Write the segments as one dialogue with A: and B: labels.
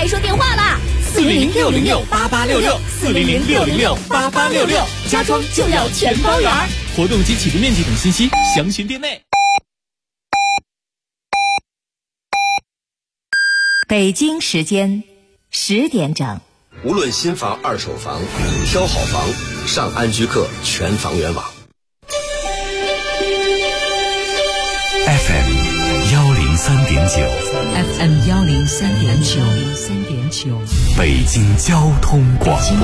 A: 快说电话啦！400-606-8866，400-606-8866，家装就要全包圆。
B: 活动及起步面积等信息详询店内。
C: 北京时间10点整。
D: 无论新房、二手房，挑好房，上安居客全房源网。
E: FM
C: 103.9，FM 103.9，
E: 北京交通广播，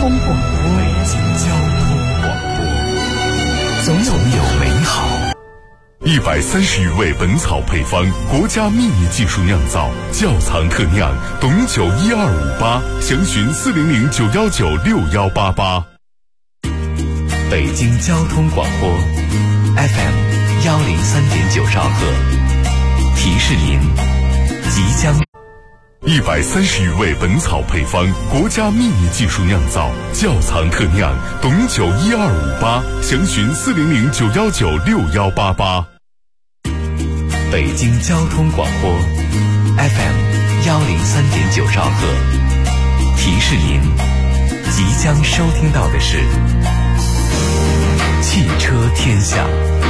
E: 总有美好。130余味本草配方，国家秘密技术酿造，窖藏特酿，董酒1258，详询400-919-6188。北京交通广播 FM 103.9兆赫，提示您即将。130余味本草配方，国家秘密技术酿造，窖藏特酿，董酒1258，详询400-919-6188。北京交通广播 FM 103.9兆赫，提示您即将收听到的是汽车天下。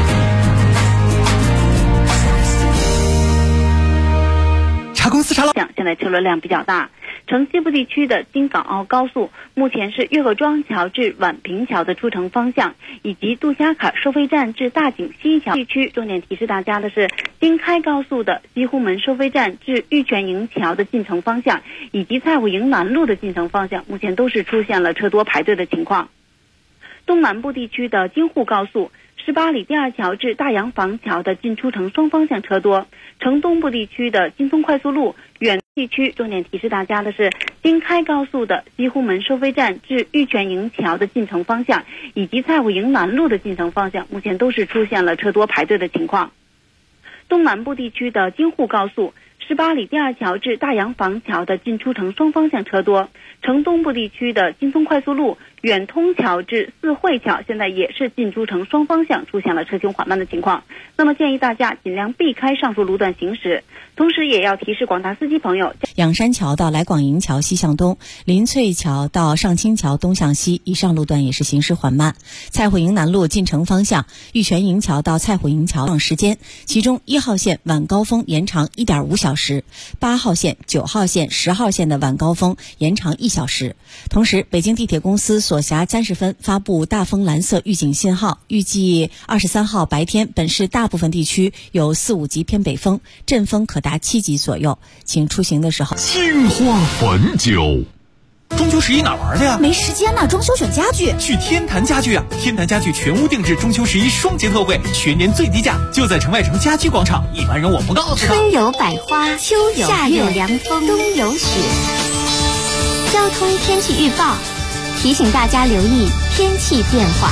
F: 茶公司茶老
G: 现在车流量比较大，城西部地区的京港澳高速目前是岳各庄桥至宛平桥的出城方向，以及杜家坎收费站至大井西桥地区。重点提示大家的是，京开高速的西湖门收费站至玉泉营桥的进城方向，以及蔡虎营南路的进城方向，目前都是出现了车多排队的情况。东南部地区的京沪高速18里第二桥至大洋房桥的进出城双方向车多。城东部地区的京通快速路远地区，重点提示大家的是，京开高速的西湖门收费站至玉泉营桥的进城方向，以及蔡虎营南路的进城方向，目前都是出现了车多排队的情况。东南部地区的京沪高速18里第二桥至大洋房桥的进出城双方向车多。城东部地区的京通快速路远通桥至四惠桥，现在也是进出城双方向出现了车行缓慢的情况。那么建议大家尽量避开上述路段行驶，同时也要提示广大司机朋友，
C: 仰山桥到来广营桥西向东，林翠桥到上清桥东向西，以上路段也是行驶缓慢。蔡虎营南路进城方向，玉泉营桥到蔡虎营桥上时间，其中1号线晚高峰延长1.5小时，8号线、9号线、10号线的晚高峰延长1小时。同时，北京地铁公司所辖30分发布大风蓝色预警信号，预计23号白天本市大部分地区有4、5级偏北风，阵风可达7级左右，请出行的时候。
E: 金花汾酒。
B: 中秋11哪玩去呀？
A: 没时间呢，装修选家具。
B: 去天坛家具啊！天坛家具全屋定制中秋11双节特惠，全年最低价，就在城外城家居广场。一般人我不告诉他。
H: 春有百花，秋有夏有凉风，冬有雪。交通天气预报提醒大家留意天气变化。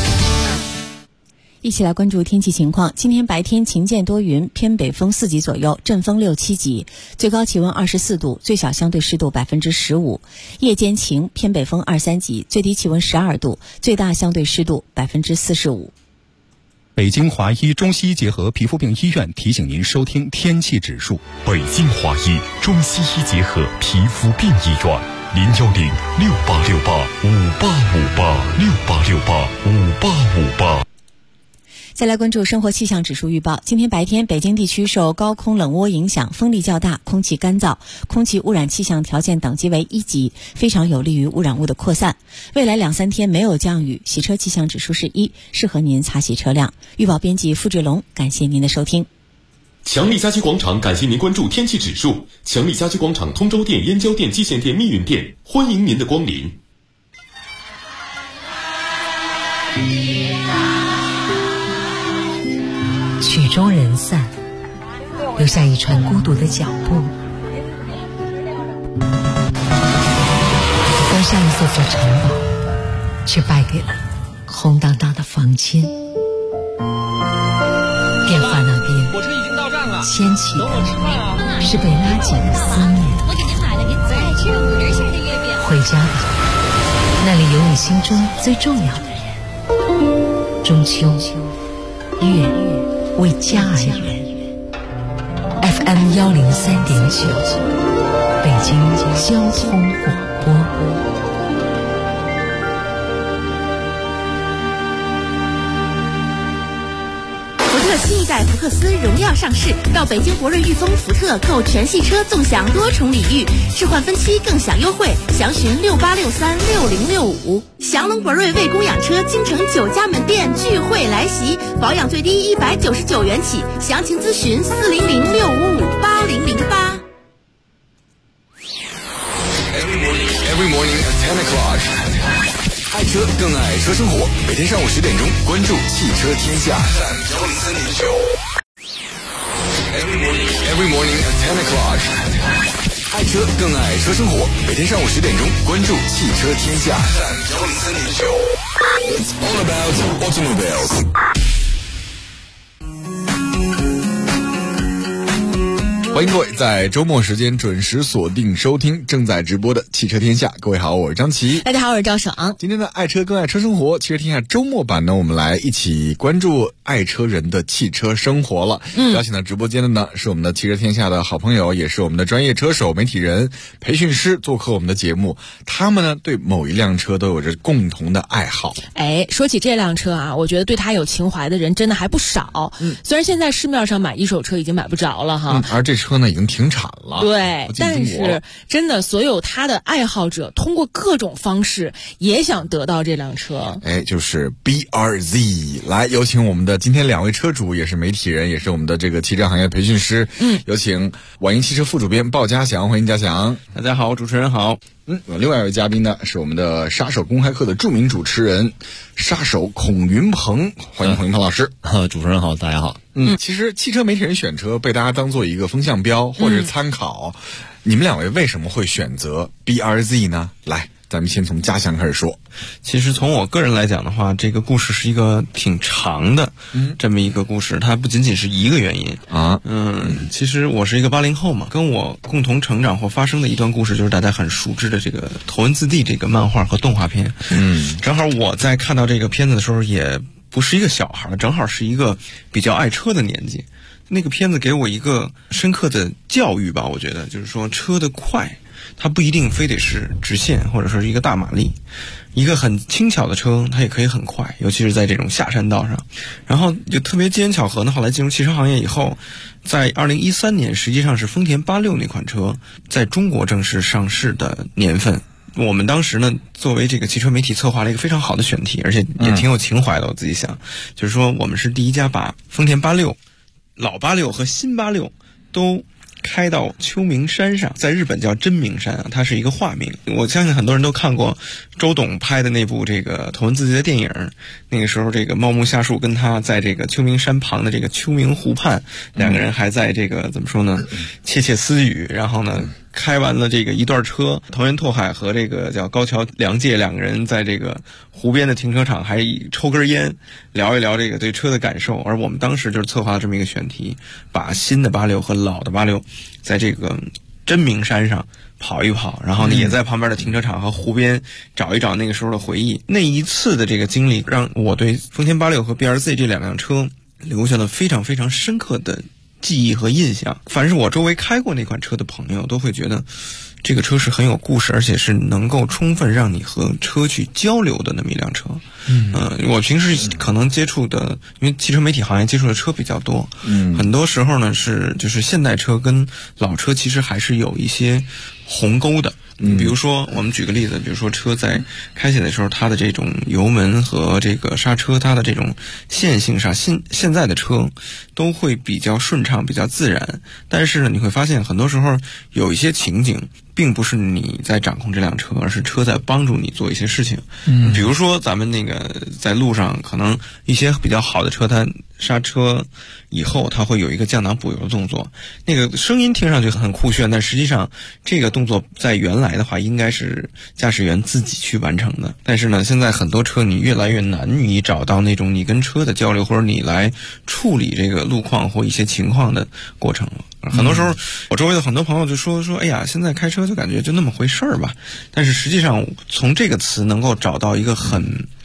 C: 一起来关注天气情况。今天白天晴间多云，偏北风4级左右，阵风6、7级，最高气温24度，最小相对湿度15%。夜间晴，偏北风2、3级，最低气温12度，最大相对湿度45%。
I: 北京华医中西医结合皮肤病医院提醒您收听天气指数。
E: 北京华医中西医结合皮肤病医院，010-6868-5858，6868-5858。
C: 再来关注生活气象指数预报。今天白天，北京地区受高空冷涡影响，风力较大，空气干燥，空气污染气象条件等级为1级，非常有利于污染物的扩散。未来2、3天没有降雨，洗车气象指数是1，适合您擦洗车辆。预报编辑付志龙，感谢您的收听。
J: 强力家居广场感谢您关注天气指数。强力家居广场通州店、燕郊店、蓟县店、密云店，欢迎您的光临。
K: 曲终人散，留下一串孤独的脚步，登上一座座城堡，却败给了空荡荡的房间。电话那边，
B: 火车已经到站了，
K: 牵起
B: 等我吃饭啊！
K: 是被拉紧的思念。
A: 我给您买了您最爱吃的5仁馅的月饼。
K: 回家吧，那里有你心中最重要的人。中秋，月为家而圆。FM 103.9。 北京交通广播。
L: 福特新一代福克斯荣耀上市，到北京博瑞裕丰福特购全系车纵享多重礼遇，置换分期更享优惠，详询68636065。祥龙博瑞为供养车京城9家门店聚会来袭，保养最低199元起，详情咨询400655808。
M: Every morning at 10 o'clock. 爱车更爱车生活，每天上午10点钟，关注汽车天下。Every morning at 10 o'clock. 爱车更爱车生活，每天上午10点钟，关注汽车天下。It's all about automobiles. 欢迎各位在周末时间准时锁定收听正在直播的汽车天下。各位好，我是张琪。
C: 大家好，我是赵爽。
M: 今天的爱车更爱车生活汽车天下周末版呢，我们来一起关注爱车人的汽车生活了。邀请到直播间的呢是我们的汽车天下的好朋友，也是我们的专业车手、媒体人、培训师做客我们的节目。他们呢对某一辆车都有着共同的爱好。
N: 说起这辆车啊，我觉得对它有情怀的人真的还不少。虽然现在市面上买一手车已经买不着了哈，
M: 而这车呢已经停产了。
N: 对，但是真的所有它的爱好者通过各种方式也想得到这辆车。
M: 就是 BRZ。 来，有请我们的今天2位车主，也是媒体人，也是我们的这个汽车行业培训师。有请网易汽车副主编鲍家祥，欢迎家祥。
O: 大家好，主持人好。
M: 另外一位嘉宾呢是我们的杀手公开课的著名主持人杀手孔云鹏，欢迎孔云鹏老师。
O: 主持人好，大家好。
M: 其实汽车媒体人选车被大家当做一个风向标或者是参考，你们2位为什么会选择 BRZ 呢？来，咱们先从家祥开始说。
O: 其实从我个人来讲的话，这个故事是一个挺长的，这么一个故事，它不仅仅是一个原因啊。其实我是一个80后嘛，跟我共同成长或发生的一段故事，就是大家很熟知的这个《头文字 D》这个漫画和动画片。正好我在看到这个片子的时候，也不是一个小孩，正好是一个比较爱车的年纪。那个片子给我一个深刻的教育吧，我觉得就是说车的快，它不一定非得是直线或者说是一个大马力，一个很轻巧的车它也可以很快，尤其是在这种下山道上。然后就特别机缘巧合呢，后来进入汽车行业以后，在2013年实际上是丰田86那款车在中国正式上市的年份。我们当时呢作为这个汽车媒体策划了一个非常好的选题，而且也挺有情怀的。我自己想就是说我们是第一家把丰田86、老86和新86都开到秋名山上，在日本叫真名山啊，它是一个化名。我相信很多人都看过周董拍的那部这个头文字 D 的电影，那个时候这个茂木夏树跟他在这个秋名山旁的这个秋名湖畔，两个人还在这个怎么说呢，窃窃私语，然后呢开完了这个一段车，藤原拓海和这个叫高桥良介两个人在这个湖边的停车场还抽根烟，聊一聊这个对车的感受。而我们当时就是策划了这么一个选题，把新的86和老的86在这个真名山上跑一跑，然后呢也在旁边的停车场和湖边找一找那个时候的回忆。那一次的这个经历让我对丰田86和 BRZ 这2辆车留下了非常非常深刻的记忆和印象。凡是我周围开过那款车的朋友都会觉得这个车是很有故事，而且是能够充分让你和车去交流的那么一辆车。我平时可能接触的，因为汽车媒体行业接触的车比较多，很多时候呢就是现代车跟老车其实还是有一些鸿沟的。比如说我们举个例子，比如说车在开起来的时候，它的这种油门和这个刹车，它的这种线性上，现在的车都会比较顺畅，比较自然。但是呢，你会发现很多时候有一些情景并不是你在掌控这辆车，而是车在帮助你做一些事情。比如说咱们那个在路上，可能一些比较好的车，它刹车以后它会有一个降档补油的动作，那个声音听上去很酷炫，但实际上这个动作在原来的话应该是驾驶员自己去完成的。但是呢，现在很多车你越来越难以找到那种你跟车的交流，或者你来处理这个路况或一些情况的过程了。很多时候我周围的很多朋友就说哎呀，现在开车就感觉就那么回事儿吧。但是实际上从这个词能够找到一个很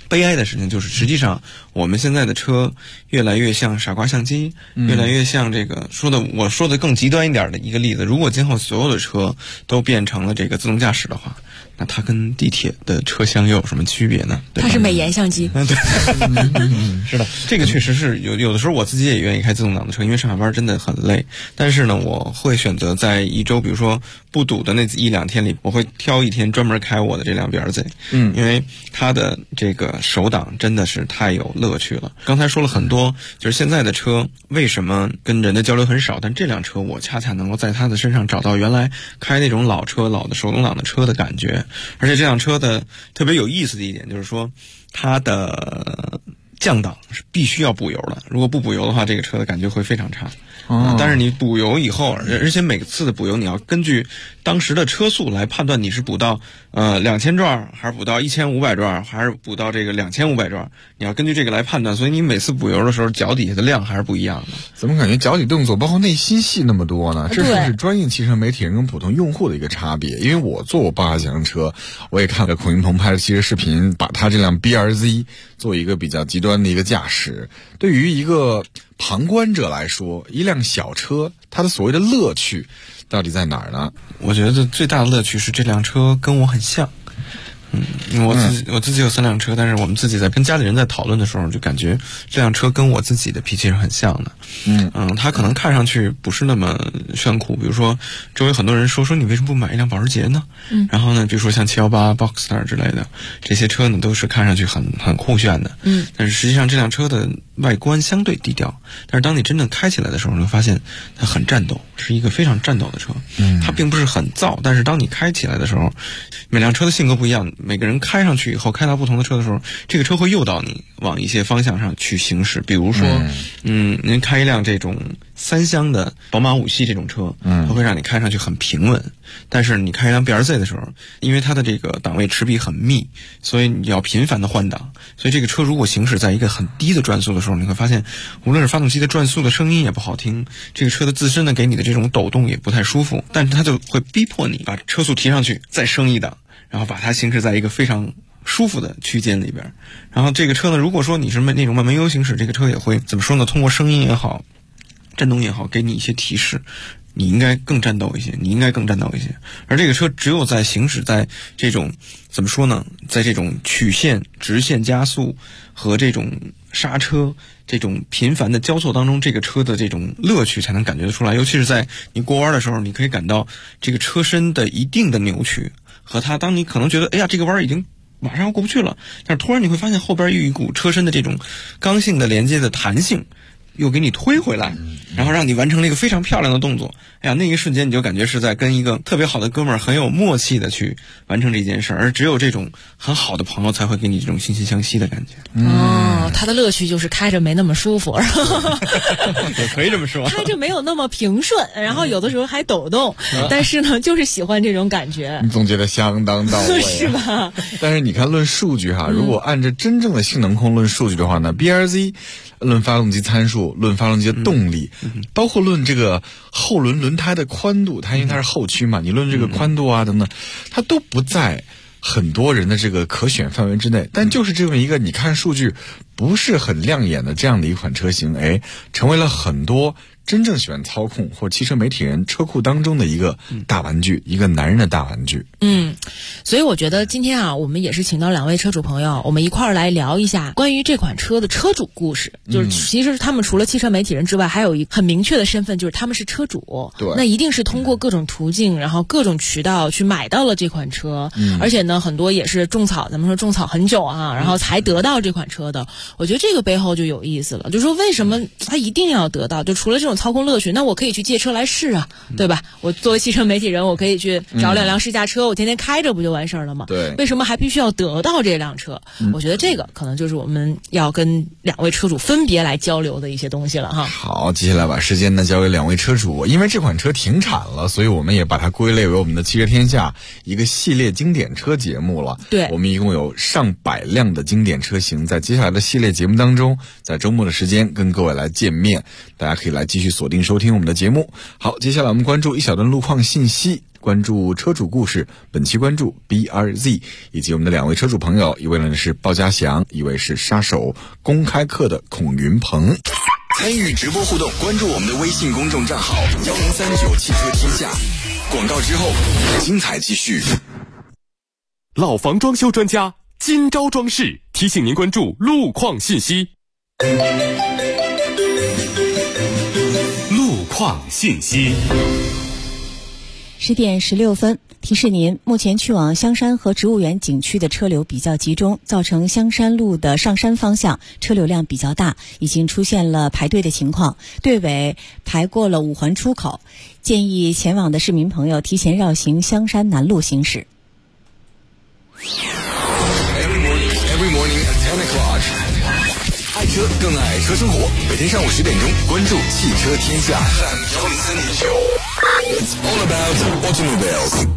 O: 悲哀的事情就是，实际上我们现在的车越来越像傻瓜相机，越来越像这个我说的更极端一点的一个例子，如果今后所有的车都变成了这个自动驾驶的话，那它跟地铁的车厢又有什么区别呢？
N: 它是美颜相机。
O: 对，是的，这个确实是有的时候我自己也愿意开自动挡的车，因为上下班真的很累。但是呢，我会选择在一周，比如说不堵的那1-2天里，我会挑一天专门开我的这辆 BRZ。因为它的这个手挡真的是太有乐趣了。刚才说了很多，就是现在的车为什么跟人的交流很少，但这辆车我恰恰能够在它的身上找到原来开那种老的手动挡的车的感觉。而且这辆车的特别有意思的一点就是说，它的降档是必须要补油的，如果不补油的话，这个车的感觉会非常差。但是你补油以后，而且每次的补油你要根据当时的车速来判断你是补到2000转还是补到1500转还是补到这个2500转，你要根据这个来判断，所以你每次补油的时候脚底下的量还是不一样的。
M: 怎么感觉脚底动作包括内心戏那么多呢？这是不是专业汽车媒体人跟普通用户的一个差别？因为我坐过8厢车，我也看了孔云鹏拍的汽车视频，把他这辆 BRZ 做一个比较极端的一个驾驶。对于一个旁观者来说，一辆小车它的所谓的乐趣到底在哪儿呢？
O: 我觉得最大的乐趣是这辆车跟我很像。因为我自己有3辆车，但是我们自己在跟家里人在讨论的时候，就感觉这辆车跟我自己的脾气是很像的。它可能看上去不是那么炫酷，比如说周围很多人说你为什么不买一辆保时捷呢？然后呢，比如说像718 Boxster 之类的这些车呢，都是看上去很酷炫的。但是实际上这辆车的外观相对低调，但是当你真正开起来的时候，你会发现它很战斗，是一个非常战斗的车。它并不是很燥，但是当你开起来的时候，每辆车的性格不一样，每个人开上去以后，开到不同的车的时候，这个车会诱导你往一些方向上去行驶。比如说您开一辆这种3厢的宝马5系这种车，它会让你开上去很平稳。但是你开一辆 BRZ 的时候，因为它的这个档位齿比很密，所以你要频繁的换挡，所以这个车如果行驶在一个很低的转速的时候，你会发现无论是发动机的转速的声音也不好听，这个车的自身的给你的这种抖动也不太舒服，但是它就会逼迫你把车速提上去，再升一档，然后把它行驶在一个非常舒服的区间里边。然后这个车呢，如果说你是那种慢慢悠行驶，这个车也会怎么说呢，通过声音也好，震动也好，给你一些提示，你应该更战斗一些，你应该更战斗一些。而这个车只有在行驶在这种怎么说呢，在这种曲线直线加速和这种刹车这种频繁的交错当中，这个车的这种乐趣才能感觉得出来。尤其是在你过弯的时候，你可以感到这个车身的一定的扭曲，和它当你可能觉得哎呀这个弯已经马上要过不去了，但是突然你会发现后边有一股车身的这种刚性的连接的弹性又给你推回来，然后让你完成了一个非常漂亮的动作。哎呀，那一瞬间你就感觉是在跟一个特别好的哥们儿很有默契的去完成这件事，而只有这种很好的朋友才会给你这种惺惺相惜的感觉。
N: 他的乐趣就是开着没那么舒服，
O: 也可以这么说，
N: 开着没有那么平顺，然后有的时候还抖动，但是呢，就是喜欢这种感觉。
M: 你总结的相当到位，
N: 是吧？
M: 但是你看论数据哈，如果按照真正的性能控论数据的话呢，BRZ 论发动机参数，论发动机的动力，包括论这个后轮胎的宽度，它因为它是后驱嘛，你论这个宽度啊等等，它都不在很多人的这个可选范围之内。但就是这么一个你看数据不是很亮眼的这样的一款车型，成为了很多真正喜欢操控或汽车媒体人车库当中的一个大玩具，一个男人的大玩具。
N: 所以我觉得今天啊，我们也是请到2位车主朋友，我们一块儿来聊一下关于这款车的车主故事。就是其实他们除了汽车媒体人之外，还有一个很明确的身份，就是他们是车主。
M: 对，
N: 那一定是通过各种途径，然后各种渠道去买到了这款车，而且呢，很多也是种草，咱们说种草很久啊，然后才得到这款车的。我觉得这个背后就有意思了，就是说为什么他一定要得到？就除了这种操控乐趣，那我可以去借车来试啊，对吧？我作为汽车媒体人，我可以去找2辆试驾车，我天天开着不就完事儿了吗？
M: 对，
N: 为什么还必须要得到这辆车？我觉得这个可能就是我们要跟2位车主分别来交流的一些东西了哈。
M: 好，接下来把时间呢交给2位车主，因为这款车停产了，所以我们也把它归类为我们的汽车天下一个系列经典车节目了。
N: 对，
M: 我们一共有上百辆的经典车型，在接下来的系列节目当中，在周末的时间跟各位来见面，大家可以来继续锁定收听我们的节目。好，接下来我们关注一小段路况信息。 关注车主故事，本期关注 BRZ 以及我们的2位车主朋友，一位呢是鲍家祥，一位是杀手公开课的孔云鹏。
E: 参与直播互动，关注我们的微信公众账号1039汽车天下。广告之后，精彩继续。
J: 老房装修专家金招装饰提醒您关注路况信息。路况信息。
C: 10点16分，提示您，目前去往香山和植物园景区的车流比较集中，造成香山路的上山方向车流量比较大，已经出现了排队的情况，队尾排过了5环出口，建议前往的市民朋友提前绕行香山南路行驶。
E: Every morning at 10 o'clock， 爱车更爱车生活，每天上午10点钟，关注汽车天下 FM103.9。It's all about automobiles。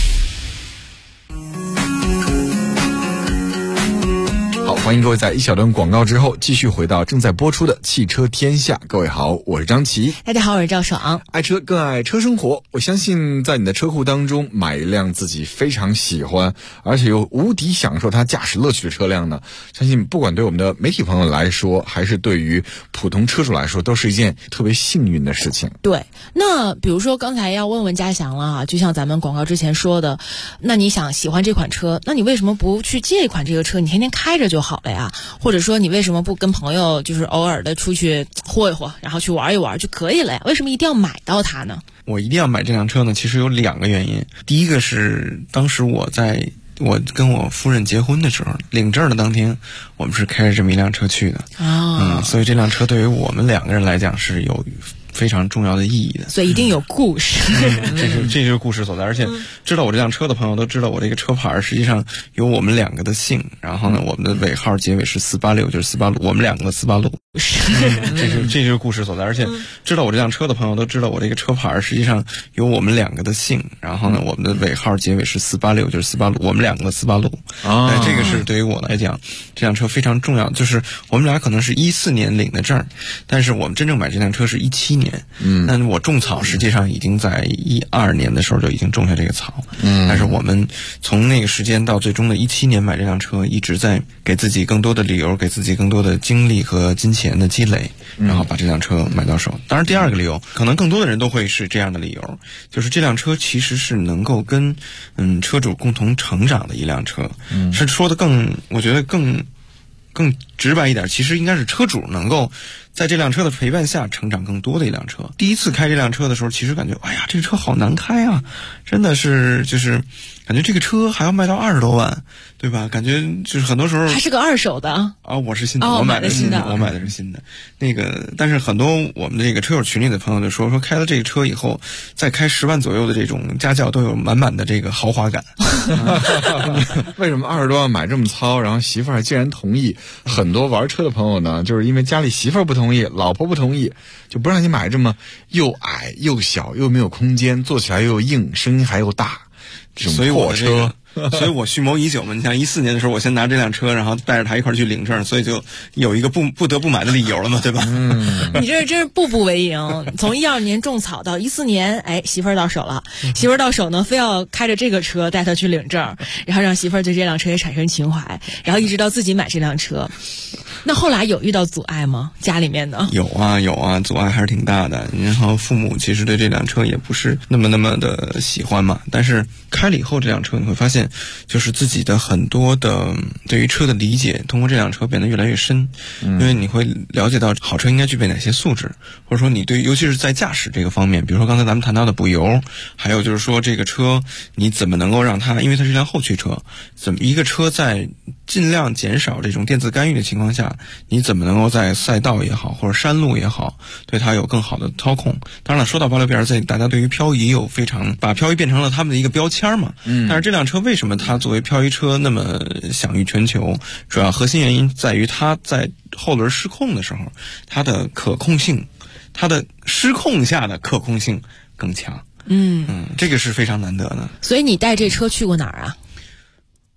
M: 好，欢迎各位在一小段广告之后继续回到正在播出的汽车天下。各位好，我是张琪。
N: 大家好，我是赵爽。
M: 爱车更爱车生活，我相信在你的车库当中买一辆自己非常喜欢而且又无敌享受它驾驶乐趣的车辆呢，相信不管对我们的媒体朋友来说，还是对于普通车主来说，都是一件特别幸运的事情。
N: 对，那比如说刚才要问问嘉祥了啊，就像咱们广告之前说的，那你想喜欢这款车，那你为什么不去借一款这个车，你天天开着就好了呀？或者说你为什么不跟朋友就是偶尔的出去豁一豁，然后去玩一玩就可以了呀？为什么一定要买到它呢？
O: 我一定要买这辆车呢，其实有2个原因。第一个是当时我跟我夫人结婚的时候，领证的当天，我们是开着这么一辆车去的。所以这辆车对于我们2个人来讲是有非常重要的意义的，
N: 所以一定有故事。
O: 这就是故事所在。而且知道我这辆车的朋友都知道，我这个车牌实际上有我们2个的姓，然后呢，我们的尾号结尾是486，就是486，我们2个的486。这就是故事所在。而且知道我这辆车的朋友都知道，我这个车牌实际上有我们2个的姓，然后呢，我们的尾号结尾是486，就是486，我们2个的486。这个是对于我来讲，这辆车非常重要。就是我们俩可能是14年领的证，但是我们真正买这辆车是17年。但我种草实际上已经在12年的时候就已经种下这个草。但是我们从那个时间到最终的17年买这辆车，一直在给自己更多的理由，给自己更多的精力和金钱的积累，然后把这辆车买到手。当然第2个理由，可能更多的人都会是这样的理由，就是这辆车其实是能够跟车主共同成长的一辆车。是说的我觉得更直白一点，其实应该是车主能够在这辆车的陪伴下成长更多的一辆车。第一次开这辆车的时候，其实感觉哎呀，这个车好难开啊，真的是就是感觉这个车还要卖到20多万，对吧？感觉就是很多时候
N: 还是个二手的
O: 啊，我是新的，我买的新的，我买的是新的。那个，但是很多我们的这个车友群里的朋友就说开了这个车以后，再开10万左右的这种家轿都有满满的这个豪华感。
M: 为什么20多万买这么糙？然后媳妇儿竟然同意？很多玩车的朋友呢，就是因为家里媳妇儿不同意，老婆不同意，就不让你买这么又矮又小又没有空间，坐起来又硬，声音还又大这种破车。
O: 所以我蓄谋已久嘛，你像14年的时候，我先拿这辆车，然后带着他一块去领证，所以就有一个不得不买的理由了嘛，对吧？
N: 你这真是步步为营，从12年种草到14年，媳妇儿到手了，媳妇儿到手呢，非要开着这个车带他去领证，然后让媳妇儿对这辆车也产生情怀，然后一直到自己买这辆车。那后来有遇到阻碍吗？家里面呢？
O: 有啊，阻碍还是挺大的。然后父母其实对这辆车也不是那么的喜欢嘛，但是开了以后，这辆车你会发现，就是自己的很多的对于车的理解，通过这辆车变得越来越深。因为你会了解到好车应该具备哪些素质，或者说你对，尤其是在驾驶这个方面，比如说刚才咱们谈到的补油，还有就是说这个车你怎么能够让它，因为它是一辆后驱车，怎么一个车在尽量减少这种电子干预的情况下，你怎么能够在赛道也好或者山路也好，对它有更好的操控。当然了，说到86BRZ，大家对于漂移有非常把漂移变成了他们的一个标签嘛。但是这辆车为什么它作为漂移车那么享誉全球，主要核心原因在于它在后轮失控的时候，它的可控性，它的失控下的可控性更强。这个是非常难得的。
N: 所以你带这车去过哪儿啊？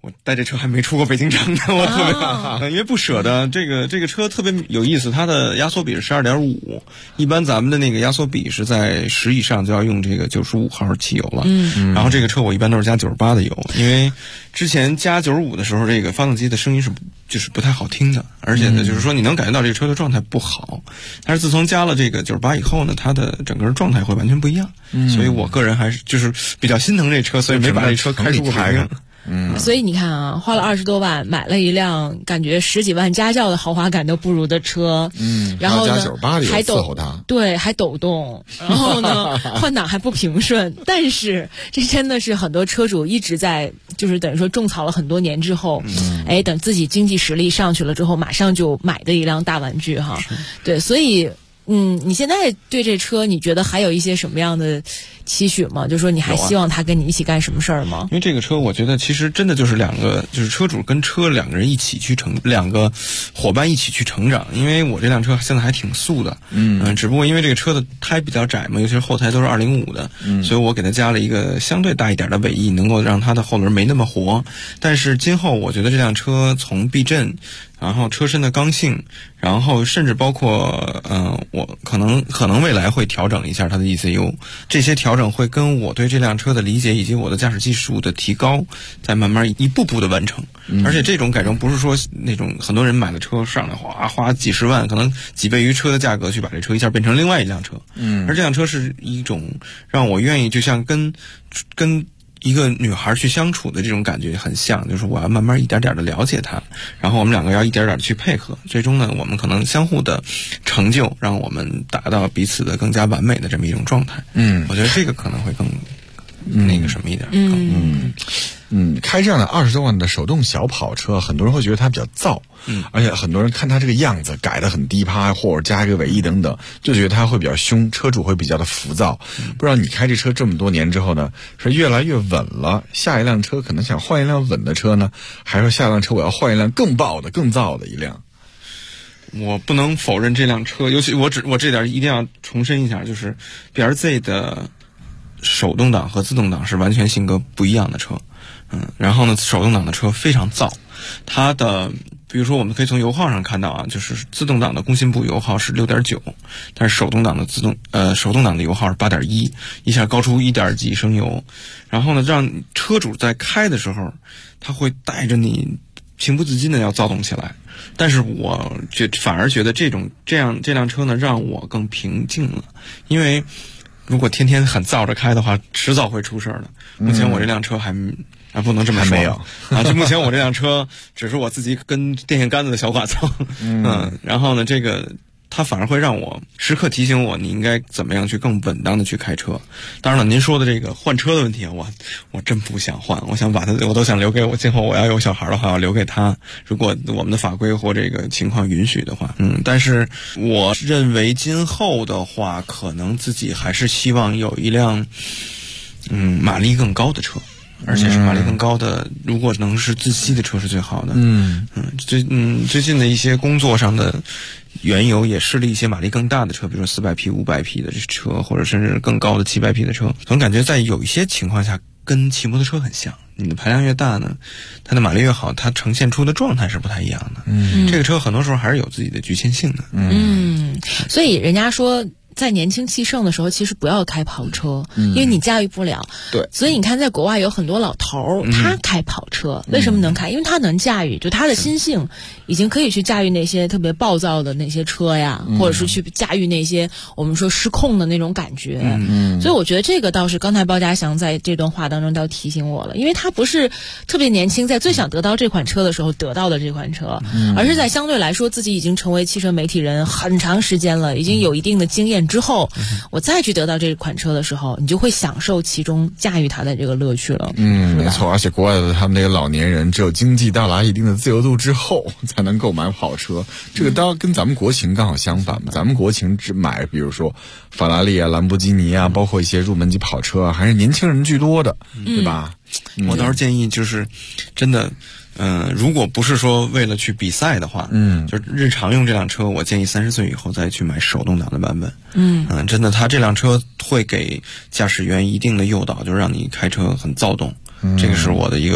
O: 我带这车还没出过北京城呢，我特别害怕，因为不舍得。这个车特别有意思，它的压缩比是12.5，一般咱们的那个压缩比是在10以上就要用这个95号汽油了。然后这个车我一般都是加98的油，因为之前加95的时候，这个发动机的声音就是不太好听的，而且呢，就是说你能感觉到这个车的状态不好。但是自从加了这个98以后呢，它的整个状态会完全不一样。所以我个人还是就是比较心疼这车，所以没把这车开出过北京。
N: 所以你看啊，花了20多万买了一辆感觉10几万家轿的豪华感都不如的车，然后呢还还抖动，然后呢换挡还不平顺，但是这真的是很多车主一直在就是等于说种草了很多年之后，等自己经济实力上去了之后，马上就买的一辆大玩具哈。对，所以你现在对这车你觉得还有一些什么样的期许吗？就是说你还希望他跟你一起干什么事儿吗？
O: 因为这个车我觉得其实真的就是就是车主跟车两个人一起去两个伙伴一起去成长。因为我这辆车现在还挺素的，只不过因为这个车的胎比较窄嘛，尤其是后胎都是205的，所以我给它加了一个相对大一点的尾翼，能够让它的后轮没那么活。但是今后我觉得这辆车从避震，然后车身的刚性，然后甚至包括我可能未来会调整一下它的 ECU， 这些调整会跟我对这辆车的理解以及我的驾驶技术的提高再慢慢一步步的完成。而且这种改装不是说那种很多人买的车上来花几十万，可能几倍于车的价格去把这车一下变成另外一辆车。而这辆车是一种让我愿意就像跟一个女孩去相处的这种感觉很像，就是我要慢慢一点点的了解她，然后我们两个要一点点的去配合，最终呢我们可能相互的成就让我们达到彼此的更加完美的这么一种状态。我觉得这个可能会更那个什么一点。
M: 开这样的20多万的手动小跑车，很多人会觉得它比较燥，而且很多人看它这个样子改得很低趴，或者加一个尾翼等等，就觉得它会比较凶，车主会比较的浮躁。不知道你开这车这么多年之后呢，是越来越稳了，下一辆车可能想换一辆稳的车呢，还是说下一辆车我要换一辆更爆的更燥的一辆？
O: 我不能否认这辆车，尤其我这点一定要重申一下，就是 BRZ 的手动挡和自动挡是完全性格不一样的车。然后呢，手动挡的车非常燥，它的比如说我们可以从油耗上看到啊，就是自动挡的工信部油耗是 6.9， 但是手动挡的油耗是 8.1， 一下高出 1. 几升油。然后呢，让车主在开的时候他会带着你情不自禁的要躁动起来。但是我反而觉得这辆车呢让我更平静了，因为如果天天很燥着开的话，迟早会出事的。目前我这辆车还不能这么说，
M: 还没有
O: 就目前我这辆车只是我自己跟电线杆子的小剐蹭。然后呢，这个它反而会让我时刻提醒我，你应该怎么样去更稳当的去开车。当然了，您说的这个换车的问题啊，我真不想换，我想把它，我都想留给我今后我要有小孩的话，要留给他。如果我们的法规或这个情况允许的话，但是我认为今后的话，可能自己还是希望有一辆马力更高的车。而且是马力更高的，如果能是自吸的车是最好的。最近的一些工作上的缘由也试了一些马力更大的车，比如说400匹、500匹的这车，或者甚至更高的700匹的车。总感觉在有一些情况下跟骑摩托车很像，你的排量越大呢，它的马力越好，它呈现出的状态是不太一样的。这个车很多时候还是有自己的局限性的。
N: 所以人家说在年轻气盛的时候，其实不要开跑车，因为你驾驭不了。
M: 对，
N: 所以你看，在国外有很多老头儿，他开跑车，为什么能开？因为他能驾驭，就他的心性已经可以去驾驭那些特别暴躁的那些车呀，或者是去驾驭那些我们说失控的那种感觉。所以我觉得这个倒是刚才包家祥在这段话当中倒提醒我了，因为他不是特别年轻，在最想得到这款车的时候得到的这款车，而是在相对来说自己已经成为汽车媒体人很长时间了，已经有一定的经验之后，我再去得到这款车的时候，你就会享受其中驾驭它的这个乐趣了。
M: 没错，而且国外的他们那个老年人，只有经济到达一定的自由度之后，才能购买跑车。这个当然跟咱们国情刚好相反嘛。咱们国情只买，比如说法拉利啊、兰博基尼啊，包括一些入门级跑车啊，还是年轻人居多的，对吧？
O: 我倒是建议，就是真的。如果不是说为了去比赛的话，就是日常用这辆车，我建议30岁以后再去买手动挡的版本。真的，它这辆车会给驾驶员一定的诱导，就让你开车很躁动。这个是我的一个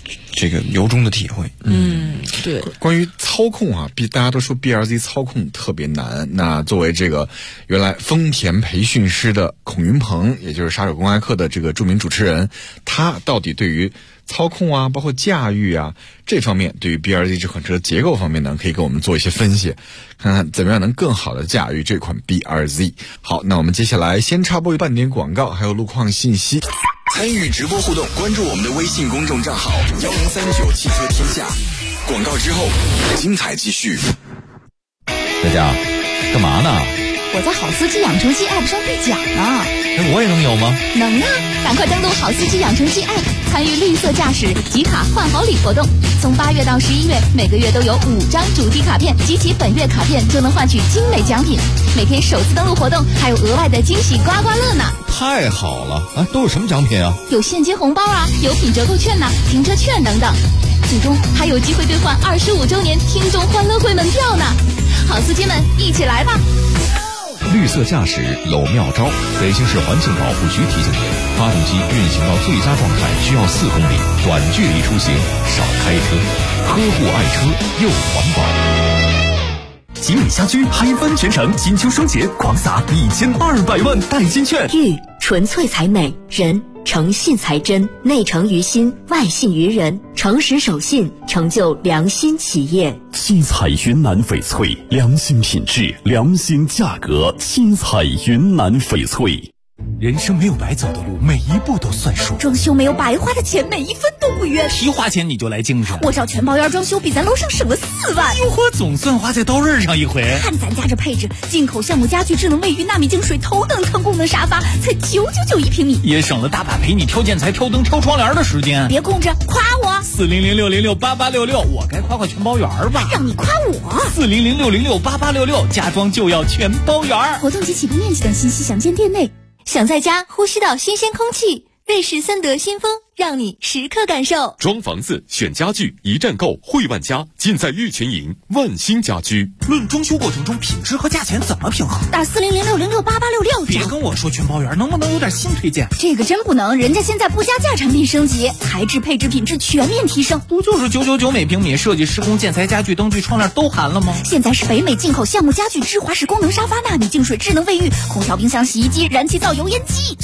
O: 这个由衷的体会。
N: 对。
M: 关于操控啊，大家都说 BRZ 操控特别难。那作为这个原来丰田培训师的孔云鹏，也就是《杀手公开课》的这个著名主持人，他到底对于操控啊，包括驾驭啊这方面，对于 BRZ 这款车结构方面呢，可以给我们做一些分析，看看怎么样能更好的驾驭这款 BRZ。好，那我们接下来先插播半点广告，还有路况信息。
E: 参与直播互动，关注我们的微信公众账号1039汽车天下。广告之后，精彩继续。
P: 佳佳，干嘛呢？
H: 我在好司机养成记 App 上兑奖呢。
P: 我也能有吗？
H: 能啊！赶快登录好司机养成记 App， 参与绿色驾驶集卡换好礼活动。从8月到11月，每个月都有5张主题卡片，集齐本月卡片就能换取精美奖品。每天首次登录活动还有额外的惊喜刮刮乐呢！
P: 太好了！都有什么奖品啊？
H: 有现金红包啊，有品折扣券呐，停车券等等。最终还有机会兑换25周年听众欢乐会门票呢！好司机们，一起来吧！
P: 绿色驾驶有妙招，北京市环境保护局提醒您：发动机运行到最佳状态需要4公里，短距离出行少开车，呵护爱车又环保。
A: 吉米家居嗨翻全城，金秋双节狂撒1200万代金券。
Q: 玉纯粹才美，人诚信才真，内诚于心，外信于人，诚实守信，成就良心企业。
A: 七彩云南翡翠，良心品质，良心价格。七彩云南翡翠。人生没有白走的路，每一步都算数。
H: 装修没有白花的钱，每一分都不冤。
B: 提花钱你就来精神，
H: 我找全包院装修比咱楼上省了4万。
B: 哟呵，总算花在刀刃上一回。
H: 看咱家这配置，进口橡木家具、智能卫浴、纳米净水、头等舱功能沙发，才999一平米，
B: 也省了大把陪你挑建材、挑灯、挑窗帘的时间。
H: 别空着，夸我
B: ！40060688866，我该夸全包园吧？
H: 让你夸我
B: ！40060688866，家装就要全包园。
H: 活动及起步面积等信息详见店内。想在家呼吸到新鲜空气，瑞士森德新风让你时刻感受。
J: 装房子选家具一站购汇万家，尽在玉泉营万兴家居。
B: 论装修过程中品质和价钱怎么平衡？
H: 打40060688866。
B: 别跟我说全包圆，能不能有点新推荐？
H: 这个真不能，人家现在不加价产品升级，材质配置品质全面提升。
B: 不就是999每平米，设计施工建材家具灯具窗帘都含了吗？
H: 现在是北美进口橡木家具、芝华士功能沙发、纳米净水、智能卫浴、空调、冰箱、洗衣机、燃气灶、油烟机。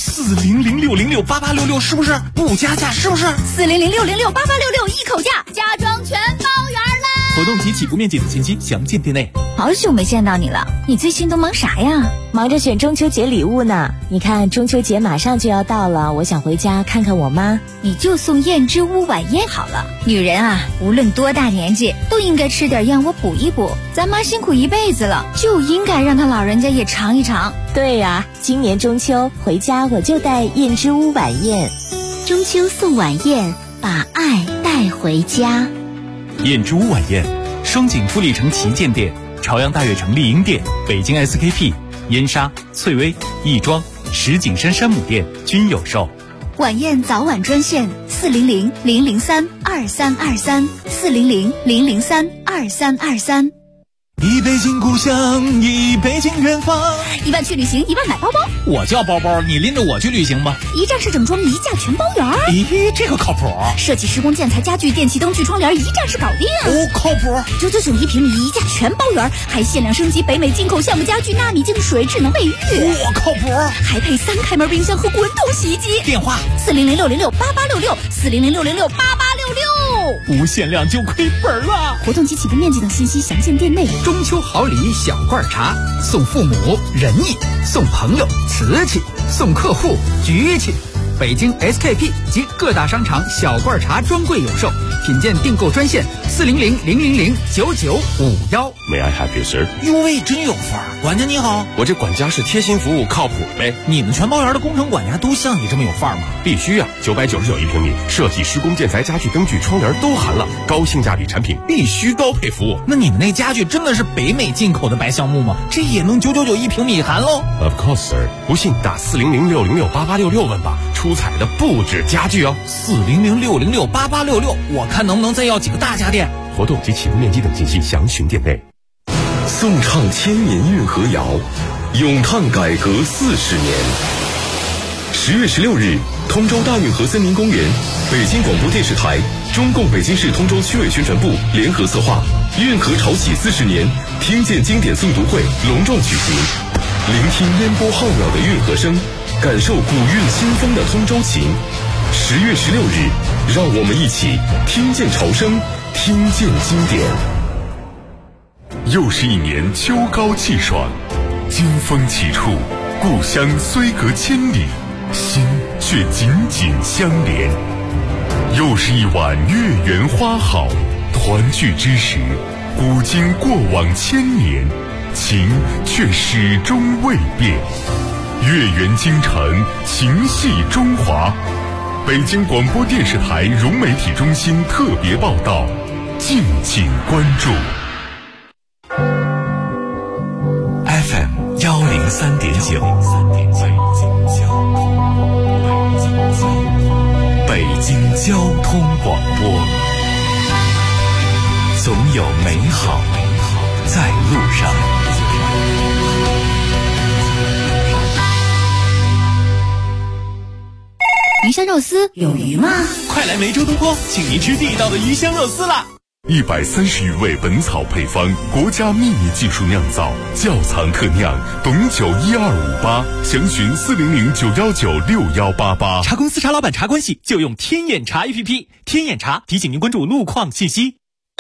B: 40060688866是不是不加价？是不是
H: 40060688866一口价，家装全包圆啦！
B: 活动及起步面积等信息详见店内。
H: 好久没见到你了，你最近都忙啥呀？
R: 忙着选中秋节礼物呢。你看中秋节马上就要到了，我想回家看看我妈。
H: 你就送燕之屋晚宴好了。女人啊，无论多大年纪，都应该吃点燕窝补一补。咱妈辛苦一辈子了，就应该让她老人家也尝一尝。
R: 对呀，今年中秋回家我就带燕之屋晚宴。
Q: 中秋送晚宴，把爱带回家。
B: 燕之屋晚宴，双井富力城旗舰店、朝阳大悦城丽婴店、北京 SKP、燕莎、翠微、亦庄、石景山山姆店均有售。
H: 晚宴早晚专线400-003-2323 400-003-2323。
B: 一北京故乡，一北京远方。
H: 1万去旅行，1万买包包。
B: 我叫包包，你拎着我去旅行吧。
H: 一站式整装，一价全包圆。
B: 咦，这个靠谱。
H: 设计、施工、建材、家具、电器、灯具、窗帘，一站式搞定。
B: 哦，靠谱。
H: 999一平米，一价全包圆，还限量升级北美进口橡木家具、纳米净水、智能卫浴。
B: 我靠谱。
H: 还配3开门冰箱和滚筒洗衣机。
B: 电话
H: 40060688866 40060688866。
B: 不限量就亏本了。
H: 活动及起步面积等信息详见店内。
S: 中秋好礼小罐茶，送父母仁义，送朋友瓷器，送客户局气。北京 SKP 及各大商场小罐茶专柜有售，品鉴订购专线400-000-9951。
J: May I help you, sir？
B: 哟喂，真有范儿！管家你好，
J: 我这管家是贴心服务，靠谱呗。
B: 你们全包园的工程管家都像你这么有范儿吗？
J: 必须啊！999一平米，设计、施工、建材、家具、灯具、窗帘都含了，高性价比产品，必须高配服务。
B: 那你们那家具真的是北美进口的白橡木吗？这也能999一平米含喽
J: ？Of course, sir。不信打400-606-8866问吧。出彩的不止家具哦
B: ，400-606-8866，我看能不能再要几个大家电。
J: 活动及起步面积等信息详询店内。
E: 颂唱千年运河谣，咏叹改革40年。10月16日，
J: 通州大运河森林公园，北京广播电视台、中共北京市通州区委宣传部联合策划，运河潮起40年，听见经典诵读会隆重举行，聆听烟波浩渺的运河声，感受古韵新风的通州情。10月16日，让我们一起听见潮声，听见经典。
A: 又是一年秋高气爽，金风起处，故乡虽隔千里，心却紧紧相连。又是一晚月圆花好，团聚之时，古今过往千年，情却始终未变。月圆京城，情系中华。北京广播电视台融媒体中心特别报道，敬请关注。
E: FM 103.9，北京交通广播，总有美好在路上。
Q: 鱼香肉丝有鱼吗？
B: 快来梅州东坡，请您吃地道的鱼香肉丝啦
A: ！130余味本草配方，国家秘密技术酿造，窖藏特酿，董酒12588，详询400-919-6188。
B: 茶公司茶老板茶关系就用天眼茶 APP， 天眼茶提醒您关注路况信息。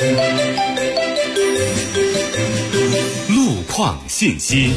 E: 路况信息。